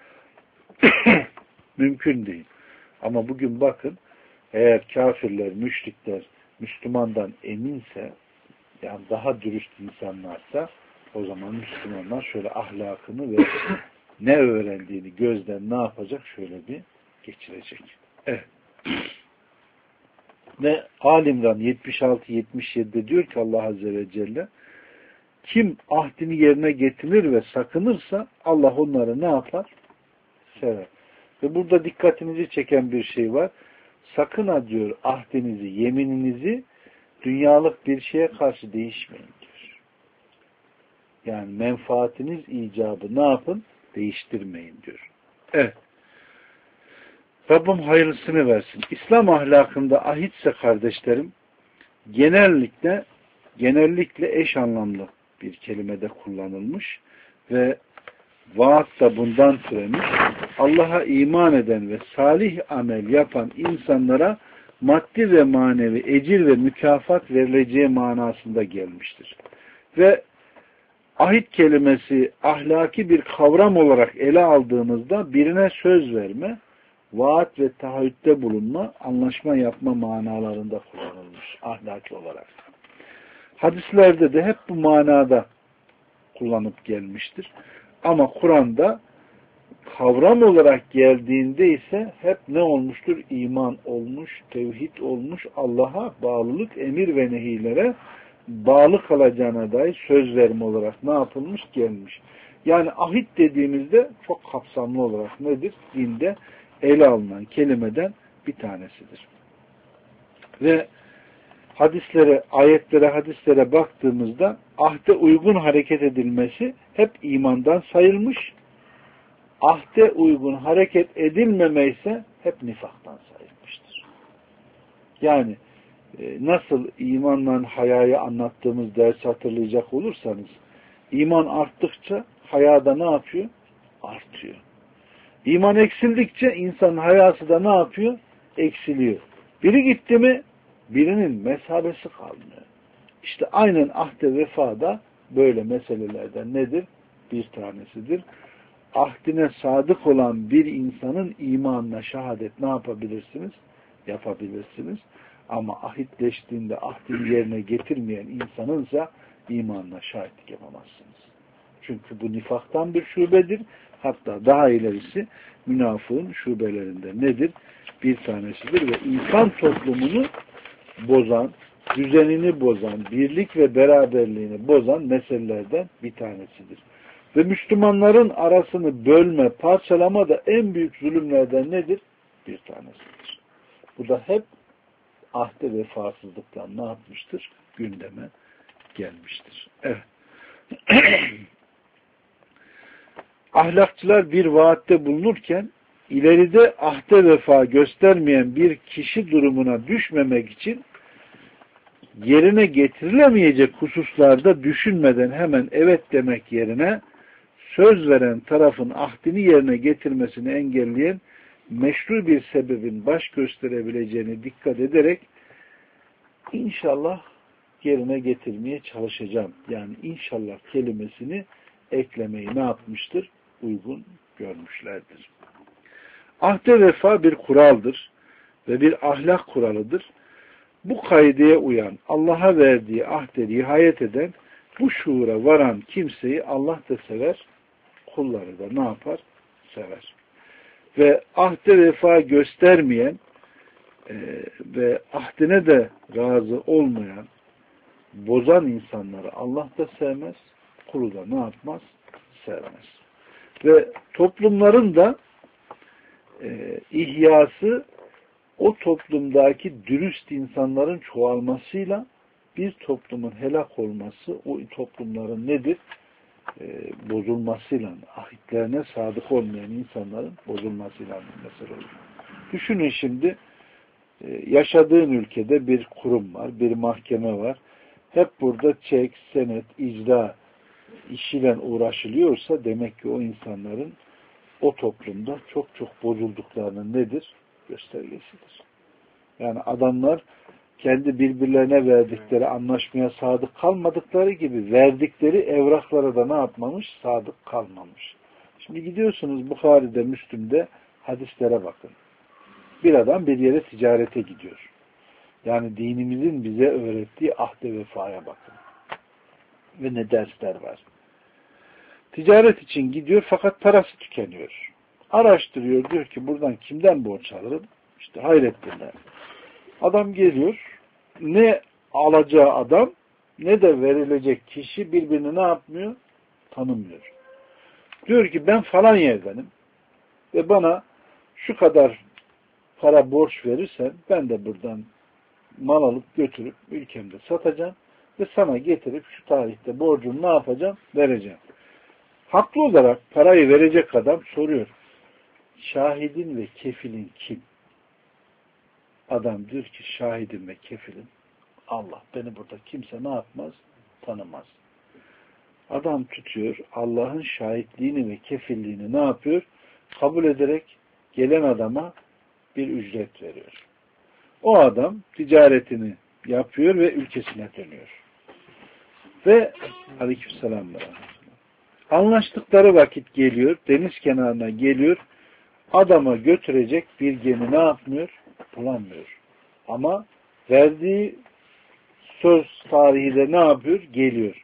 Mümkün değil. Ama bugün bakın, eğer kafirler, müşrikler Müslümandan eminse, yani daha dürüst insanlarsa, o zaman Müslümanlar şöyle ahlakını ve ne öğrendiğini gözden ne yapacak? Şöyle bir geçirecek. Evet. Ve Alimran 76-77'de diyor ki Allah Azze ve Celle, kim ahdini yerine getirir ve sakınırsa Allah onları ne yapar? Sever. Ve burada dikkatinizi çeken bir şey var. Sakın ha diyor ahdinizi, yemininizi dünyalık bir şeye karşı değişmeyin diyor. Yani menfaatiniz icabı ne yapın? Değiştirmeyin diyor. Evet. Rabbim hayırlısını versin. İslam ahlakında ahitse kardeşlerim genellikle eş anlamlı bir kelimede kullanılmış ve vaat da bundan türemiş. Allah'a iman eden ve salih amel yapan insanlara maddi ve manevi ecir ve mükafat verileceği manasında gelmiştir. Ve ahit kelimesi ahlaki bir kavram olarak ele aldığımızda birine söz verme, vaat ve taahhütte bulunma, anlaşma yapma manalarında kullanılmış ahlaki olarak. Hadislerde de hep bu manada kullanıp gelmiştir. Ama Kur'an'da kavram olarak geldiğinde ise hep ne olmuştur? İman olmuş, tevhid olmuş, Allah'a bağlılık, emir ve nehilere bağlı kalacağına dair söz verme olarak ne yapılmış? Gelmiş. Yani ahit dediğimizde çok kapsamlı olarak nedir? Dinde ele alınan kelimeden bir tanesidir. Ve hadislere baktığımızda ahde uygun hareket edilmesi hep imandan sayılmış. Ahde uygun hareket edilmeme ise hep nifaktan sayılmıştır. Yani nasıl imanla hayayı anlattığımız dersi hatırlayacak olursanız, iman arttıkça hayada ne yapıyor? Artıyor. İman eksildikçe insanın hayası da ne yapıyor? Eksiliyor. Biri gitti mi birinin mesabesi kalmıyor. İşte aynen ahde vefada böyle meselelerden nedir? Bir tanesidir. Ahdine sadık olan bir insanın imanına şehadet ne yapabilirsiniz? Yapabilirsiniz. Ama ahitleştiğinde ahdini yerine getirmeyen insanınsa imanına şahitlik yapamazsınız. Çünkü bu nifaktan bir şubedir. Hatta daha ilerisi münafığın şubelerinden nedir? Bir tanesidir ve insan toplumunu bozan, düzenini bozan, birlik ve beraberliğini bozan meselelerden bir tanesidir. Ve Müslümanların arasını bölme, parçalama da en büyük zulümlerden nedir? Bir tanesidir. Bu da hep ahde vefasızlıktan ne yapmıştır? Gündeme gelmiştir. Evet. Ahlakçılar bir vaatte bulunurken ileride ahde vefa göstermeyen bir kişi durumuna düşmemek için yerine getirilemeyecek hususlarda düşünmeden hemen evet demek yerine söz veren tarafın ahdini yerine getirmesini engelleyen meşru bir sebebin baş gösterebileceğine dikkat ederek inşallah yerine getirmeye çalışacağım. Yani inşallah kelimesini eklemeyi ne yapmıştır? Uygun görmüşlerdir. Ahde vefa bir kuraldır ve bir ahlak kuralıdır. Bu kaideye uyan, Allah'a verdiği ahde riayet eden, bu şuura varan kimseyi Allah da sever, kulları da ne yapar? Sever. Ve ahde vefa göstermeyen ve ahdine de razı olmayan, bozan insanları Allah da sevmez, kulu da ne yapmaz? Sevmez. Ve toplumların da ihyası o toplumdaki dürüst insanların çoğalmasıyla bir toplumun helak olması o toplumların nedir? Bozulmasıyla, ahitlerine sadık olmayan insanların bozulmasıyla bir mesele olur. Düşünün şimdi yaşadığın ülkede bir kurum var, bir mahkeme var. Hep burada çek, senet, icra işiyle uğraşılıyorsa demek ki o insanların o toplumda çok çok bozulduklarının nedir? Göstergesidir. Yani adamlar kendi birbirlerine verdikleri anlaşmaya sadık kalmadıkları gibi verdikleri evraklara da ne yapmamış? Sadık kalmamış. Şimdi gidiyorsunuz Bukhari'de, Müslüm'de hadislere bakın. Bir adam bir yere ticarete gidiyor. Yani dinimizin bize öğrettiği ahde vefaya bakın. Ve ne dersler var. Ticaret için gidiyor fakat parası tükeniyor. Araştırıyor, diyor ki buradan kimden borç alırım? İşte Hayrettin'den. Adam geliyor, ne alacağı adam ne de verilecek kişi birbirini ne yapmıyor? Tanımıyor. Diyor ki ben falan yerdenim ve bana şu kadar para borç verirsen ben de buradan mal alıp götürüp ülkemde satacağım ve sana getirip şu tarihte borcunu ne yapacağım? Vereceğim. Haklı olarak parayı verecek adam soruyor. Şahidin ve kefilin kim? Adam diyor ki şahidim ve kefilim Allah. Beni burada kimse ne yapmaz? Tanımaz. Adam tutuyor Allah'ın şahitliğini ve kefilliğini ne yapıyor? Kabul ederek gelen adama bir ücret veriyor. O adam ticaretini yapıyor ve ülkesine dönüyor. Ve aleykümselam. Anlaştıkları vakit geliyor, deniz kenarına geliyor, adama götürecek bir gemi ne yapmıyor? Bulamıyor. Ama verdiği söz tarihi de ne yapıyor? Geliyor.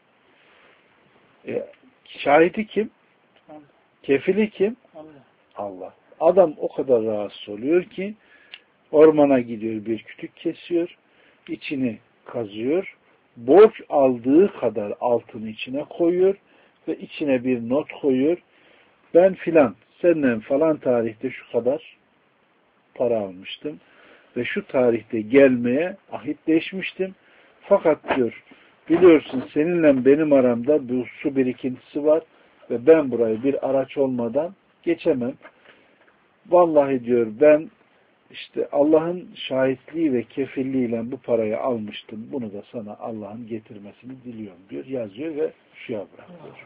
Şahidi kim? Kefili kim? Allah. Adam o kadar rahatsız oluyor ki ormana gidiyor, bir kütük kesiyor, içini kazıyor, borç aldığı kadar altını içine koyuyor ve içine bir not koyuyor. Ben filan, senden falan tarihte şu kadar para almıştım ve şu tarihte gelmeye ahitleşmiştim. Fakat diyor, biliyorsun seninle benim aramda bu su birikintisi var ve ben burayı bir araç olmadan geçemem. Vallahi diyor ben İşte Allah'ın şahitliği ve kefilliğiyle bu parayı almıştım. Bunu da sana Allah'ın getirmesini diliyorum diyor. Yazıyor ve suya bırakıyor.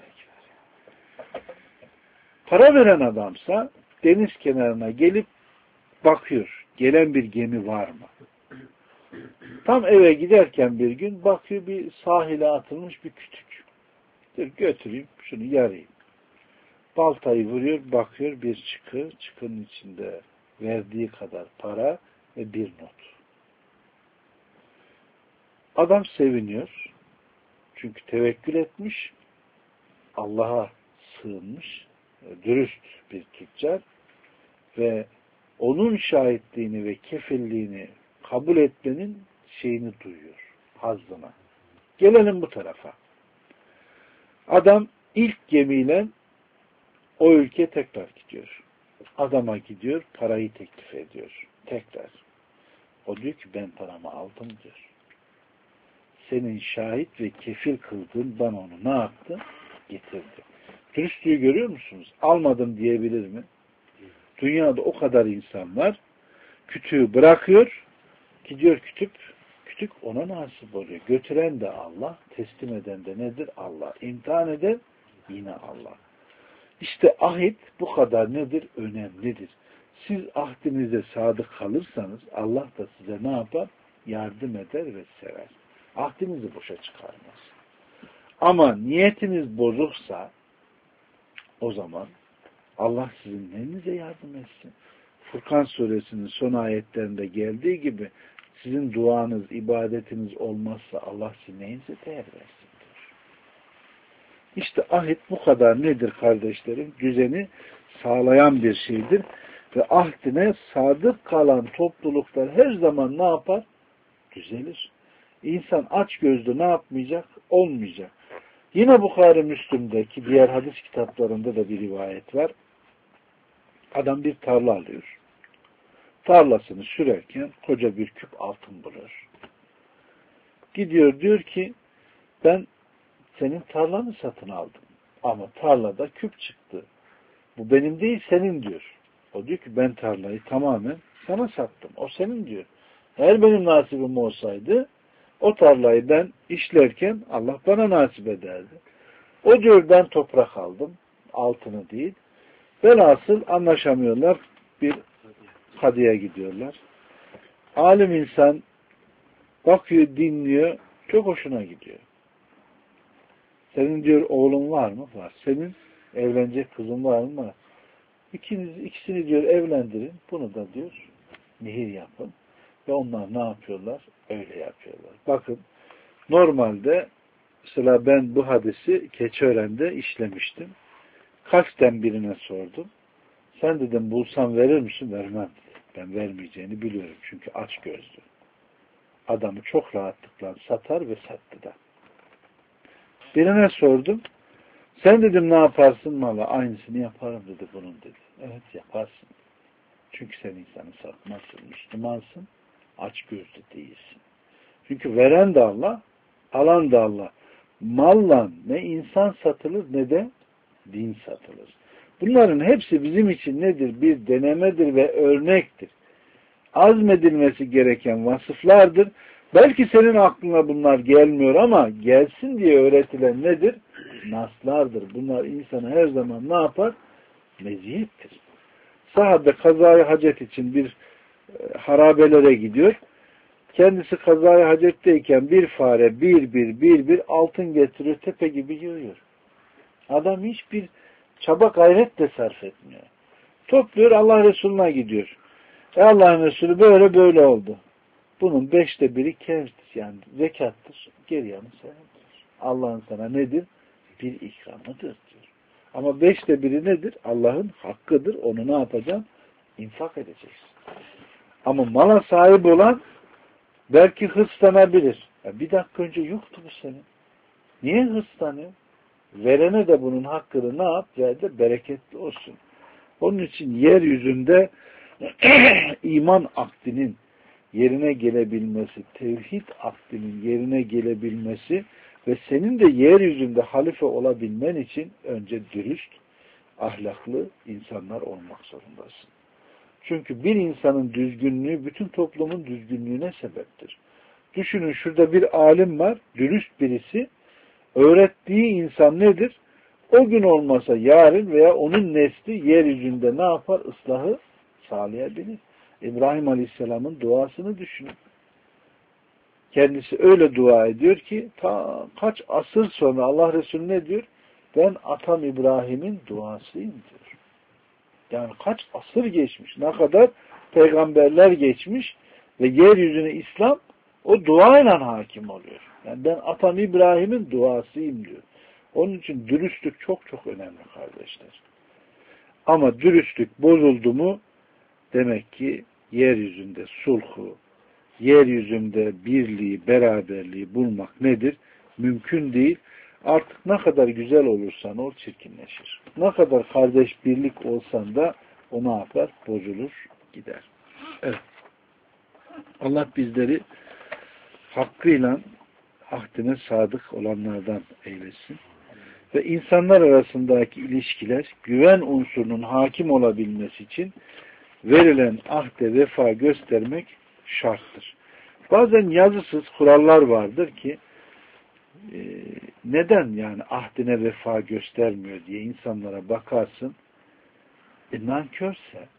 Para veren adamsa deniz kenarına gelip bakıyor. Gelen bir gemi var mı? Tam eve giderken bir gün bakıyor bir sahile atılmış bir kütük. Diyor götüreyim şunu yarayayım. Baltayı vuruyor bakıyor bir çıkı. Çıkının içinde verdiği kadar para ve bir not. Adam seviniyor. Çünkü tevekkül etmiş. Allah'a sığınmış. Dürüst bir tüccar. Ve onun şahitliğini ve kefilliğini kabul etmenin şeyini duyuyor. Hazzına. Gelelim bu tarafa. Adam ilk gemiyle o ülkeye tekrar gidiyor. Adama gidiyor, parayı teklif ediyor. Tekrar. O diyor ki ben paramı aldım diyor. Senin şahit ve kefil kıldığın bana onu ne yaptı? Getirdi. Dürüstlüğü görüyor musunuz? Almadım diyebilir mi? Dünyada o kadar insan var. Kütüğü bırakıyor. Gidiyor kütük ona nasip oluyor. Götüren de Allah, teslim eden de nedir? Allah. İmtihan eden yine Allah. İşte ahit bu kadar nedir? Önemlidir. Siz ahdinize sadık kalırsanız Allah da size ne yapar? Yardım eder ve sever. Ahdinizi boşa çıkarmaz. Ama niyetiniz bozuksa o zaman Allah sizin neyinize yardım etsin? Furkan suresinin son ayetlerinde geldiği gibi sizin duanız, ibadetiniz olmazsa Allah sizin neyinize değer versin diyor. İşte ahit bu kadar nedir kardeşlerim? Düzeni sağlayan bir şeydir. Ve ahdine sadık kalan topluluklar her zaman ne yapar? Düzelir. İnsan aç gözlü ne yapmayacak? Olmayacak. Yine Bukhari Müslüm'deki diğer hadis kitaplarında da bir rivayet var. Adam bir tarla alıyor. Tarlasını sürerken koca bir küp altın bulur. Gidiyor diyor ki ben senin tarlanı satın aldım. Ama tarlada küp çıktı. Bu benim değil senin diyor. O diyor ki ben tarlayı tamamen sana sattım. O senin diyor. Eğer benim nasibim olsaydı o tarlayı ben işlerken Allah bana nasip ederdi. O diyor ben toprak aldım. Altını değil. Velhasıl anlaşamıyorlar. Bir kadıya gidiyorlar. Alim insan bakıyor, dinliyor. Çok hoşuna gidiyor. Senin diyor oğlun var mı? Var. Senin evlenecek kızın var mı? Var. İkisini diyor evlendirin. Bunu da diyor nehir yapın. Ve onlar ne yapıyorlar? Öyle yapıyorlar. Bakın normalde mesela ben bu hadisi Keçiören'de işlemiştim. Kasten birine sordum. Sen dedim bulsam verir misin? Vermem dedi. Ben vermeyeceğini biliyorum. Çünkü aç gözlü. Adamı çok rahatlıkla satar ve sattı da. Birine sordum. Sen dedim ne yaparsın malı? Aynısını yaparım dedi bunun dedi. Evet yaparsın. Çünkü sen insanı satmazsın. Müslümansın. Aç gözlü değilsin. Çünkü veren de Allah, alan da Allah. Malla ne insan satılır ne de din satılır. Bunların hepsi bizim için nedir? Bir denemedir ve örnektir. Azmedilmesi gereken vasıflardır. Belki senin aklına bunlar gelmiyor ama gelsin diye öğretilen nedir? Naslardır. Bunlar insanı her zaman ne yapar? Meziyettir. Sahabe kazayı hacet için bir harabelere gidiyor. Kendisi kazayı hacetteyken bir fare bir altın getiriyor, tepe gibi yığıyor. Adam hiçbir çaba gayret de sarf etmiyor. Topluyor Allah Resulü'ne gidiyor. Allah'ın Resulü böyle oldu. Bunun 1/5 kevstir yani zekattır. Geri yanı senindir. Allah'ın sana nedir? Bir ikramıdır diyor. Ama 1/5 nedir? Allah'ın hakkıdır. Onu ne yapacaksın? İnfak edeceksin. Ama mala sahip olan belki hırslanabilir. Ya bir dakika önce yoktu bu senin. Niye hırslanıyor? Verene de bunun hakkını ne yap? Ver de bereketli olsun. Onun için yeryüzünde iman akdinin yerine gelebilmesi, tevhid akdinin yerine gelebilmesi ve senin de yeryüzünde halife olabilmen için önce dürüst, ahlaklı insanlar olmak zorundasın. Çünkü bir insanın düzgünlüğü bütün toplumun düzgünlüğüne sebeptir. Düşünün, şurada bir alim var, dürüst birisi. Öğrettiği insan nedir? O gün olmasa yarın veya onun nesli yeryüzünde ne yapar? Islahı sağlayabilir. İbrahim Aleyhisselam'ın duasını düşünün. Kendisi öyle dua ediyor ki ta kaç asır sonra Allah Resulü ne diyor? Ben atam İbrahim'in duasıyım diyor. Yani kaç asır geçmiş, ne kadar peygamberler geçmiş ve yeryüzüne İslam o duayla hakim oluyor. Yani ben atam İbrahim'in duasıyım diyor. Onun için dürüstlük çok çok önemli kardeşler. Ama dürüstlük bozuldu mu demek ki yeryüzünde sulhu, yeryüzünde birliği, beraberliği bulmak nedir? Mümkün değil. Artık ne kadar güzel olursan ol çirkinleşir. Ne kadar kardeş birlik olsan da o ne yapar? Bozulur, gider. Evet. Allah bizleri hakkıyla ahdine sadık olanlardan eylesin. Ve insanlar arasındaki ilişkiler güven unsurunun hakim olabilmesi için verilen ahde vefa göstermek şarttır. Bazen yazısız kurallar vardır ki neden yani ahdine vefa göstermiyor diye insanlara bakarsın. Nankörse,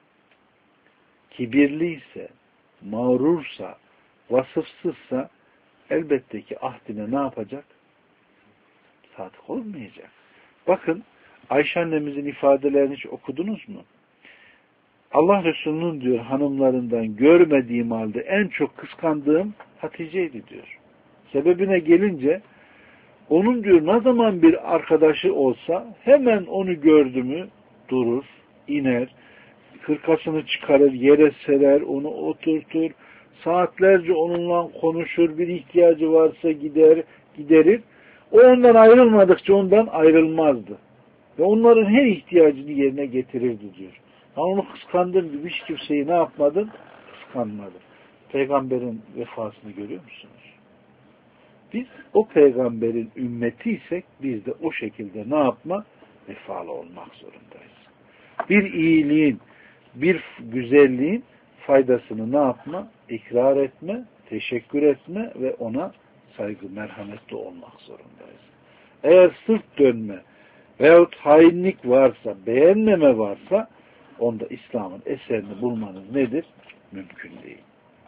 kibirliyse, mağrursa, vasıfsızsa elbette ki ahdine ne yapacak? Sadık olmayacak. Bakın Ayşe annemizin ifadelerini hiç okudunuz mu? Allah Resulü'nün diyor hanımlarından görmediğim halde en çok kıskandığım Hatice'ydi diyor. Sebebine gelince onun diyor ne zaman bir arkadaşı olsa hemen onu gördü mü durur, iner, hırkasını çıkarır, yere serer, onu oturtur, saatlerce onunla konuşur, bir ihtiyacı varsa giderir. O ondan ayrılmadıkça ondan ayrılmazdı. Ve onların her ihtiyacını yerine getirirdi diyor. Onu kıskandığın gibi hiç kimseyi ne yapmadın? Kıskanmadın. Peygamberin vefasını görüyor musunuz? Biz o peygamberin ümmetiysek biz de o şekilde ne yapma? Vefalı olmak zorundayız. Bir iyiliğin, bir güzelliğin faydasını ne yapma? İkrar etme, teşekkür etme ve ona saygı, merhametli olmak zorundayız. Eğer sırt dönme veyahut hainlik varsa, beğenmeme varsa onda İslam'ın eserini bulmanız nedir? Mümkün değil.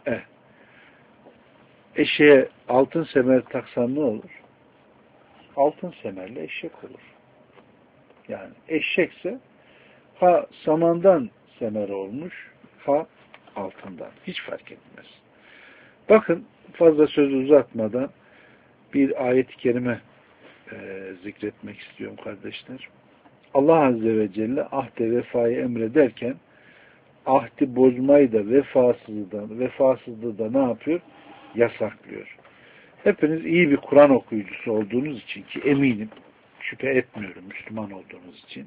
Eşeğe altın semer taksan ne olur? Altın semerle eşek olur. Yani eşekse ha samandan semer olmuş, ha altından. Hiç fark etmez. Bakın fazla sözü uzatmadan bir ayet-i kerime zikretmek istiyorum kardeşler. Allah Azze ve Celle ahde vefayı emrederken ahdi bozmayı da vefasızlığı da ne yapıyor? Yasaklıyor. Hepiniz iyi bir Kur'an okuyucusu olduğunuz için ki eminim, şüphe etmiyorum Müslüman olduğunuz için.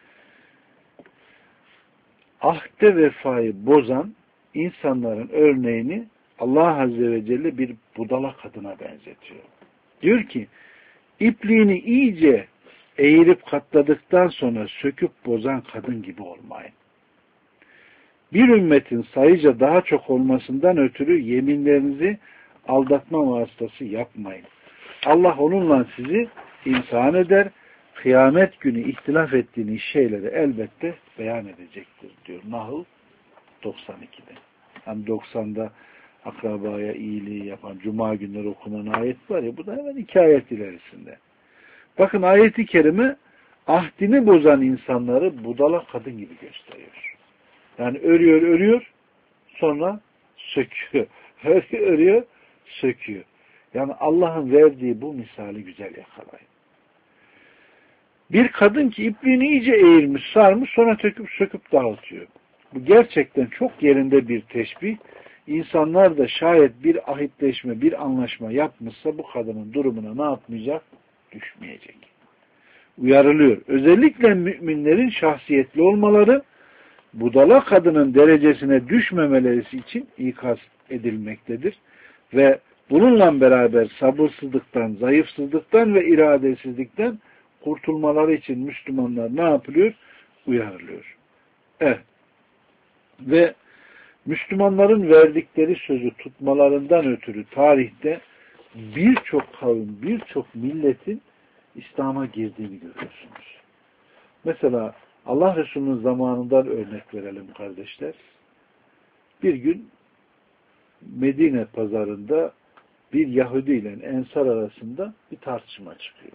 Ahde vefayı bozan insanların örneğini Allah Azze ve Celle bir budala kadına benzetiyor. Diyor ki, ipliğini iyice eğirip katladıktan sonra söküp bozan kadın gibi olmayın. Bir ümmetin sayıca daha çok olmasından ötürü yeminlerinizi aldatma vasıtası yapmayın. Allah onunla sizi imtihan eder. Kıyamet günü ihtilaf ettiğiniz şeyleri elbette beyan edecektir diyor. Nahl 92'de. Hani 90'da akrabaya iyiliği yapan, cuma günleri okunan ayet var ya, bu da hemen 2 ayet ilerisinde. Bakın ayeti kerime ahdini bozan insanları budala kadın gibi gösteriyor. Yani örüyor, sonra söküyor. Örüyor, söküyor. Yani Allah'ın verdiği bu misali güzel yakalayın. Bir kadın ki ipliğini iyice eğirmiş, sarmış, sonra söküp dağıtıyor. Bu gerçekten çok yerinde bir teşbih. İnsanlar da şayet bir ahitleşme, bir anlaşma yapmışsa bu kadının durumuna ne yapmayacak? Düşmeyecek. Uyarılıyor. Özellikle müminlerin şahsiyetli olmaları, budala kadının derecesine düşmemeleri için ikaz edilmektedir. Ve bununla beraber sabırsızlıktan, zayıfsızlıktan ve iradesizlikten kurtulmaları için Müslümanlar ne yapılıyor? Uyarılıyor. Evet. Ve Müslümanların verdikleri sözü tutmalarından ötürü tarihte birçok kavim, birçok milletin İslam'a girdiğini görüyorsunuz. Mesela Allah Resulü'nün zamanından örnek verelim kardeşler. Bir gün Medine pazarında bir Yahudi ile Ensar arasında bir tartışma çıkıyor.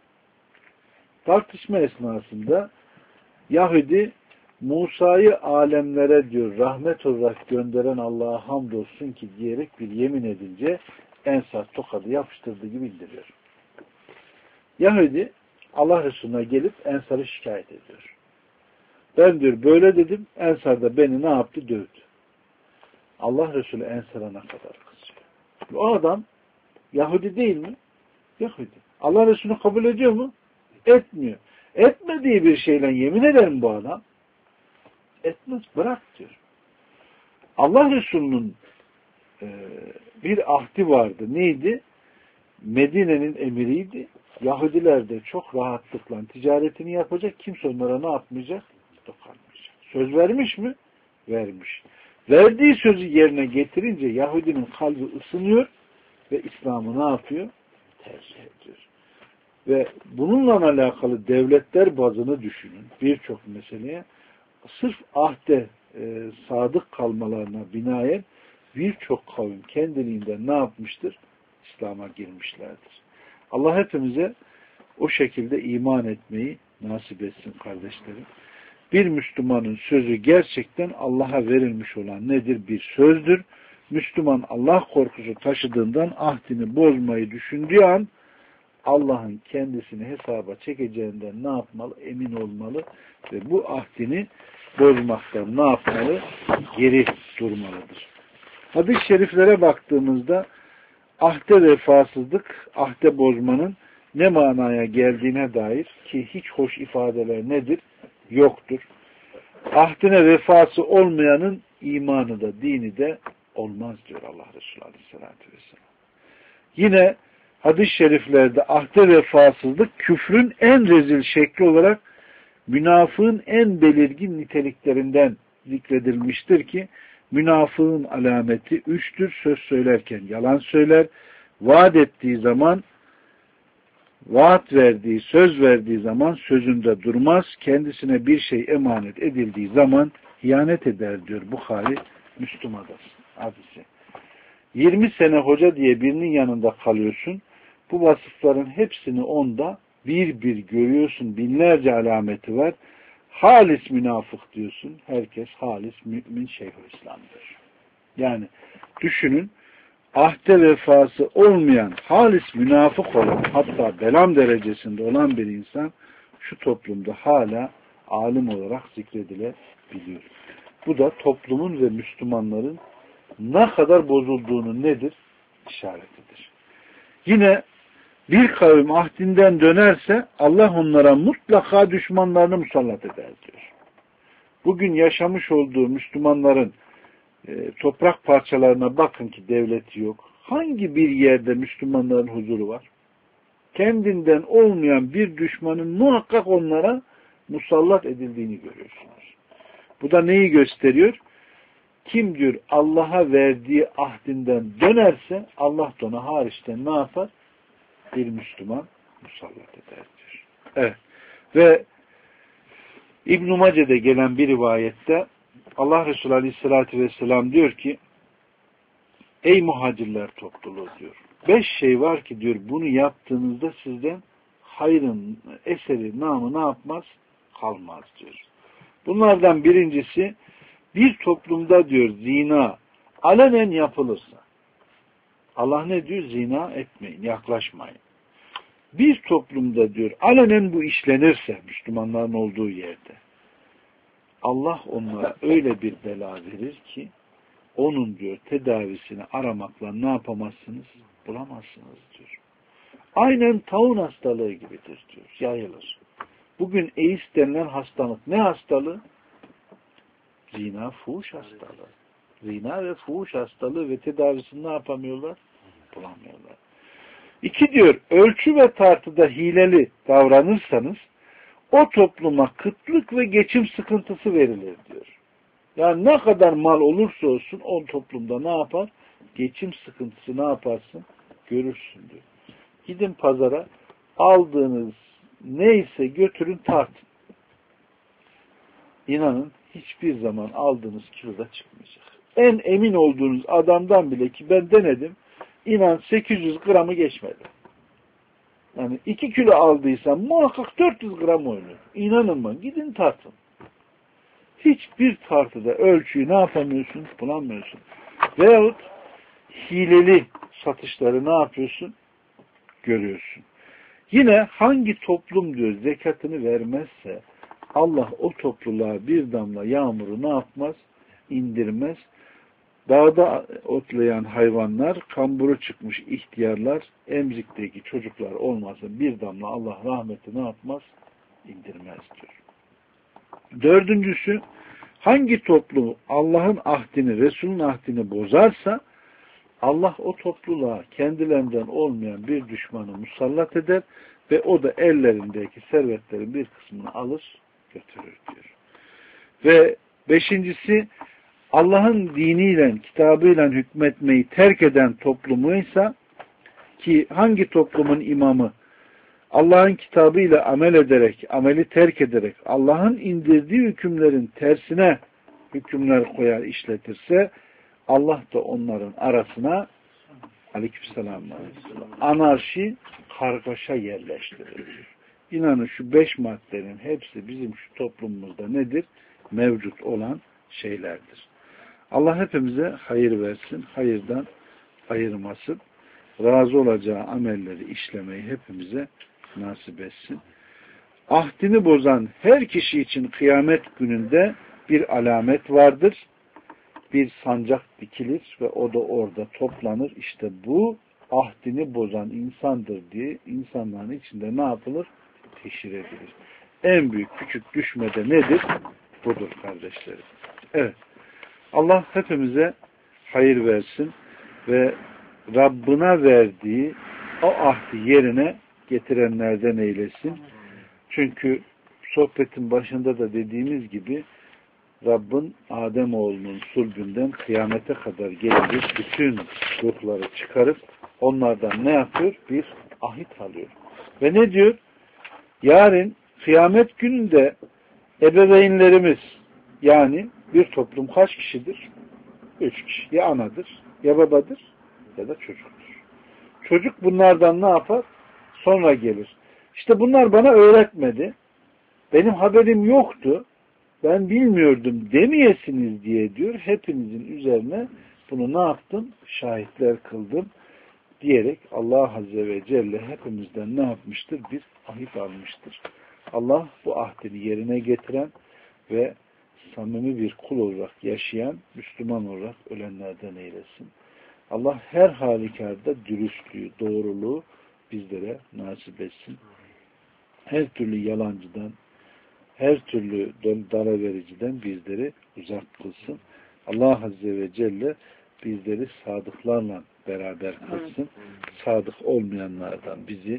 Tartışma esnasında Yahudi Musa'yı alemlere diyor rahmet olarak gönderen Allah'a hamdolsun ki diyerek bir yemin edince Ensar tokadı yapıştırdığı gibi indiriyor. Yahudi Allah Resulü'ne gelip Ensar'ı şikayet ediyor. Ben diyor böyle dedim, Ensar da beni ne yaptı? Dövdü. Allah Resulü Ensar'a ne kadar kızıyor. O adam Yahudi değil mi? Yahudi. Allah Resulü kabul ediyor mu? Etmiyor. Etmediği bir şeyle yemin eder mi bu adam? Etmez. Bırak diyor. Allah Resulü'nün bir ahdi vardı. Neydi? Medine'nin emiriydi. Yahudiler de çok rahatlıkla ticaretini yapacak. Kimse onlara ne yapmayacak? Dokunmayacak. Söz vermiş mi? Vermiş. Verdiği sözü yerine getirince Yahudinin kalbi ısınıyor ve İslam'ı ne yapıyor? Tercih ediyor. Ve bununla alakalı devletler bazını düşünün. Birçok meseleye sırf ahde sadık kalmalarına binaen birçok kavim kendiliğinden ne yapmıştır? İslam'a girmişlerdir. Allah hepimize o şekilde iman etmeyi nasip etsin kardeşlerim. Bir Müslümanın sözü gerçekten Allah'a verilmiş olan nedir? Bir sözdür. Müslüman Allah korkusu taşıdığından ahdini bozmayı düşündüğü an Allah'ın kendisini hesaba çekeceğinden ne yapmalı? Emin olmalı ve bu ahdini bozmaktan ne yapmalı? Geri durmalıdır. Hadis-i şeriflere baktığımızda ahde vefasızlık, ahde bozmanın ne manaya geldiğine dair ki hiç hoş ifadeler nedir? Yoktur. Ahdine vefası olmayanın imanı da dini de olmaz diyor Allah Resulü Aleyhisselatü Vesselam. Yine hadis-i şeriflerde ahde vefasızlık küfrün en rezil şekli olarak münafığın en belirgin niteliklerinden zikredilmiştir ki münafığın alameti üçtür. Söz söylerken yalan söyler, vaat ettiği zaman vaat verdiği, söz verdiği zaman sözünde durmaz, kendisine bir şey emanet edildiği zaman hiyanet eder diyor Buhari Müslüman'da hadisi. 20 sene hoca diye birinin yanında kalıyorsun. Bu vasıfların hepsini onda bir bir görüyorsun. Binlerce alameti var. Halis münafık diyorsun. Herkes halis mümin şeyhülislam'dır. Yani düşünün ahde vefası olmayan halis münafık olan hatta belam derecesinde olan bir insan şu toplumda hala alim olarak zikredilebiliyor. Bu da toplumun ve Müslümanların ne kadar bozulduğunu nedir? İşaretidir. Yine bir kavim ahdinden dönerse Allah onlara mutlaka düşmanlarını musallat eder diyor. Bugün yaşamış olduğu Müslümanların toprak parçalarına bakın ki devleti yok. Hangi bir yerde Müslümanların huzuru var? Kendinden olmayan bir düşmanın muhakkak onlara musallat edildiğini görüyorsunuz. Bu da neyi gösteriyor? Kim diyor Allah'a verdiği ahdinden dönerse Allah da ona hariçten ne yapar? Bir Müslüman musallat eder diyor. Evet. Ve İbn-i Mace'de gelen bir rivayette Allah Resulü Aleyhisselatü Vesselam diyor ki ey muhacirler topluluğu diyor. 5 şey var ki diyor bunu yaptığınızda sizden hayrın eseri namı ne yapmaz? Kalmaz diyor. Bunlardan birincisi bir toplumda diyor zina alenen yapılırsa Allah ne diyor? Zina etmeyin, yaklaşmayın. Bir toplumda diyor alenen bu işlenirse Müslümanların olduğu yerde Allah onlara öyle bir bela verir ki onun diyor tedavisini aramakla ne yapamazsınız? Bulamazsınız diyor. Aynen taun hastalığı gibidir diyor. Yayılır. Bugün AIDS denilen hastalık ne hastalığı? Zina, fuhuş hastalığı. Zina ve fuhuş hastalığı ve tedavisini ne yapamıyorlar? Bulamıyorlar. 2 diyor, ölçü ve tartıda hileli davranırsanız o topluma kıtlık ve geçim sıkıntısı verilir diyor. Yani ne kadar mal olursa olsun o toplumda ne yapar? Geçim sıkıntısı ne yaparsın? Görürsün diyor. Gidin pazara, aldığınız neyse götürün tartın. İnanın hiçbir zaman aldığınız kiloda çıkmayacak. En emin olduğunuz adamdan bile ki ben denedim, inan 800 gramı geçmedi. Yani 2 kilo aldıysam muhakkak 400 gram oynuyor. İnanın bana, gidin tartın. Hiçbir tartıda ölçüyü ne yapamıyorsun? Bulamıyorsun. Veyahut hileli satışları ne yapıyorsun? Görüyorsun. Yine hangi toplum diyor zekatını vermezse Allah o topluluğa bir damla yağmuru ne yapmaz? İndirmez. Dağda otlayan hayvanlar, kamburu çıkmış ihtiyarlar, emzikteki çocuklar olmasa bir damla Allah rahmeti ne yapmaz? İndirmez diyor. Dördüncüsü, hangi toplum Allah'ın ahdini, Resul'ün ahdini bozarsa Allah o topluluğa kendilerinden olmayan bir düşmanı musallat eder ve o da ellerindeki servetlerin bir kısmını alır götürür diyor. Ve beşincisi, Allah'ın diniyle, kitabıyla hükmetmeyi terk eden toplumuysa, ki hangi toplumun imamı Allah'ın kitabıyla amel ederek, ameli terk ederek Allah'ın indirdiği hükümlerin tersine hükümler koyar, işletirse Allah da onların arasına aleykümselam anarşi, kargaşa yerleştirir. İnanın şu 5 maddenin hepsi bizim şu toplumumuzda nedir? Mevcut olan şeylerdir. Allah hepimize hayır versin, hayırdan ayırmasın. Razı olacağı amelleri işlemeyi hepimize nasip etsin. Ahdini bozan her kişi için kıyamet gününde bir alamet vardır. Bir sancak dikilir ve o da orada toplanır. İşte bu ahdini bozan insandır diye insanların içinde ne yapılır? Teşhir edilir. En büyük küçük düşmede nedir? Budur kardeşlerim. Evet. Allah hepimize hayır versin ve Rabbına verdiği o ahdi yerine getirenlerden eylesin. Çünkü sohbetin başında da dediğimiz gibi Rabbin Ademoğlunun sulbünden kıyamete kadar gelecek bütün ruhları çıkarıp onlardan ne yapıyor? Bir ahit alıyor. Ve ne diyor? Yarın kıyamet gününde ebeveynlerimiz, yani bir toplum kaç kişidir? 3 kişi. Ya anadır, ya babadır, ya da çocuktur. Çocuk bunlardan ne yapar? Sonra gelir. İşte bunlar bana öğretmedi. Benim haberim yoktu. Ben bilmiyordum demeyesiniz diye diyor. Hepinizin üzerine bunu ne yaptım? Şahitler kıldım diyerek Allah Azze ve Celle hepimizden ne yapmıştır? Bir ahit almıştır. Allah bu ahdini yerine getiren ve samimi bir kul olarak yaşayan, Müslüman olarak ölenlerden eylesin. Allah her halükarda dürüstlüğü, doğruluğu bizlere nasip etsin. Her türlü yalancıdan, her türlü dalavericiden bizleri uzak kılsın. Allah Azze ve Celle bizleri sadıklarla beraber kılsın. Sadık olmayanlardan bizi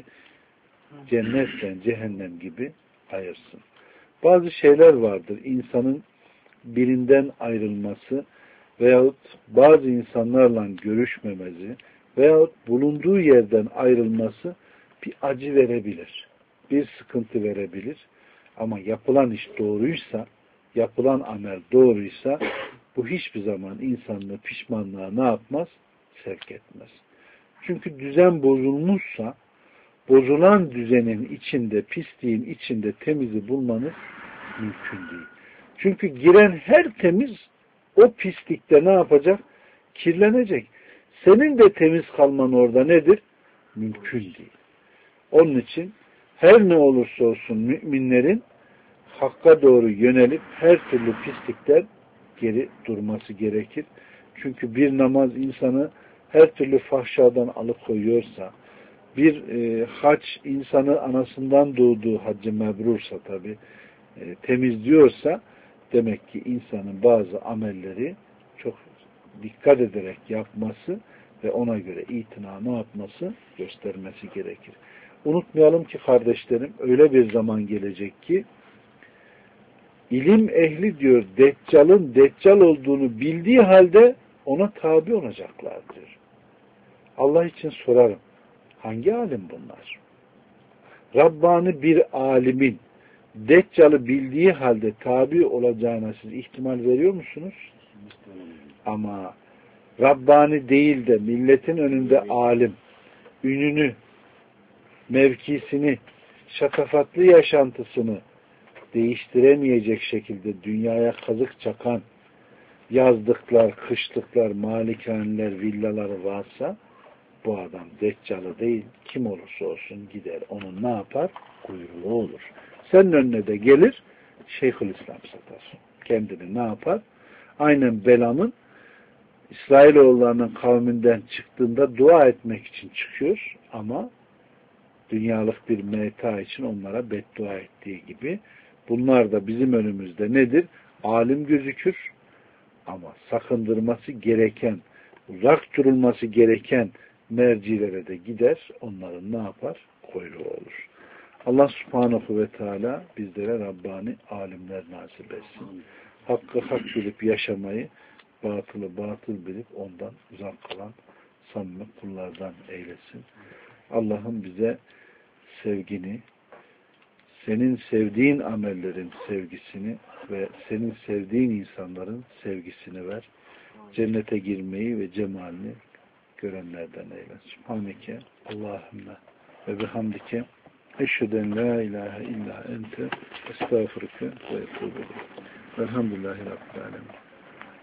cennetten cehennem gibi ayırsın. Bazı şeyler vardır. İnsanın birinden ayrılması veyahut bazı insanlarla görüşmemesi veyahut bulunduğu yerden ayrılması bir acı verebilir. Bir sıkıntı verebilir. Ama yapılan iş doğruysa, yapılan amel doğruysa bu hiçbir zaman insanlığı pişmanlığa ne yapmaz? Sevk etmez. Çünkü düzen bozulmuşsa bozulan düzenin içinde, pisliğin içinde temizi bulmanız mümkün değil. Çünkü giren her temiz o pislikte ne yapacak? Kirlenecek. Senin de temiz kalman orada nedir? Mümkün değil. Onun için her ne olursa olsun müminlerin hakka doğru yönelip her türlü pislikten geri durması gerekir. Çünkü bir namaz insanı her türlü fahşadan alıkoyuyorsa, bir hac insanı anasından doğduğu haccı mebrursa tabi temizliyorsa demek ki insanın bazı amelleri çok dikkat ederek yapması ve ona göre itina ne yapması göstermesi gerekir. Unutmayalım ki kardeşlerim öyle bir zaman gelecek ki İlim ehli diyor, Deccal'ın Deccal olduğunu bildiği halde ona tabi olacaklar diyor. Allah için sorarım. Hangi alim bunlar? Rabbani bir alimin Deccal'ı bildiği halde tabi olacağına siz ihtimal veriyor musunuz? Ama Rabbani değil de milletin önünde alim, ününü, mevkisini, şatafatlı yaşantısını değiştiremeyecek şekilde dünyaya kazık çakan yazlıklar, kışlıklar, malikaneler, villaları varsa bu adam Deccal'ı değil, kim olursa olsun gider. Onun ne yapar? Kuyruğu olur. Senin önüne de gelir, Şeyhülislam satar. Kendini ne yapar? Aynen Belam'ın İsrailoğullarının kavminden çıktığında dua etmek için çıkıyor ama dünyalık bir meta için onlara beddua ettiği gibi bunlar da bizim önümüzde nedir? Alim gözükür ama sakındırması gereken, uzak durulması gereken mercilere de gider, onların ne yapar? Kuyruğu olur. Allah subhanahu ve teala bizlere Rabbani alimler nasip etsin. Hakkı hak bilip yaşamayı, batılı batıl bilip ondan uzak kalan samimi kullardan eylesin. Allah'ım bize sevgini, senin sevdiğin amellerin sevgisini ve senin sevdiğin insanların sevgisini ver. Cennete girmeyi ve cemalini görenlerden eyle. Subhaneke Allahümme ve bihamdike eşheden la ilahe illa ente estağfurüke ve etûbü ileyk. Velhamdülillahi Rabbil alemin.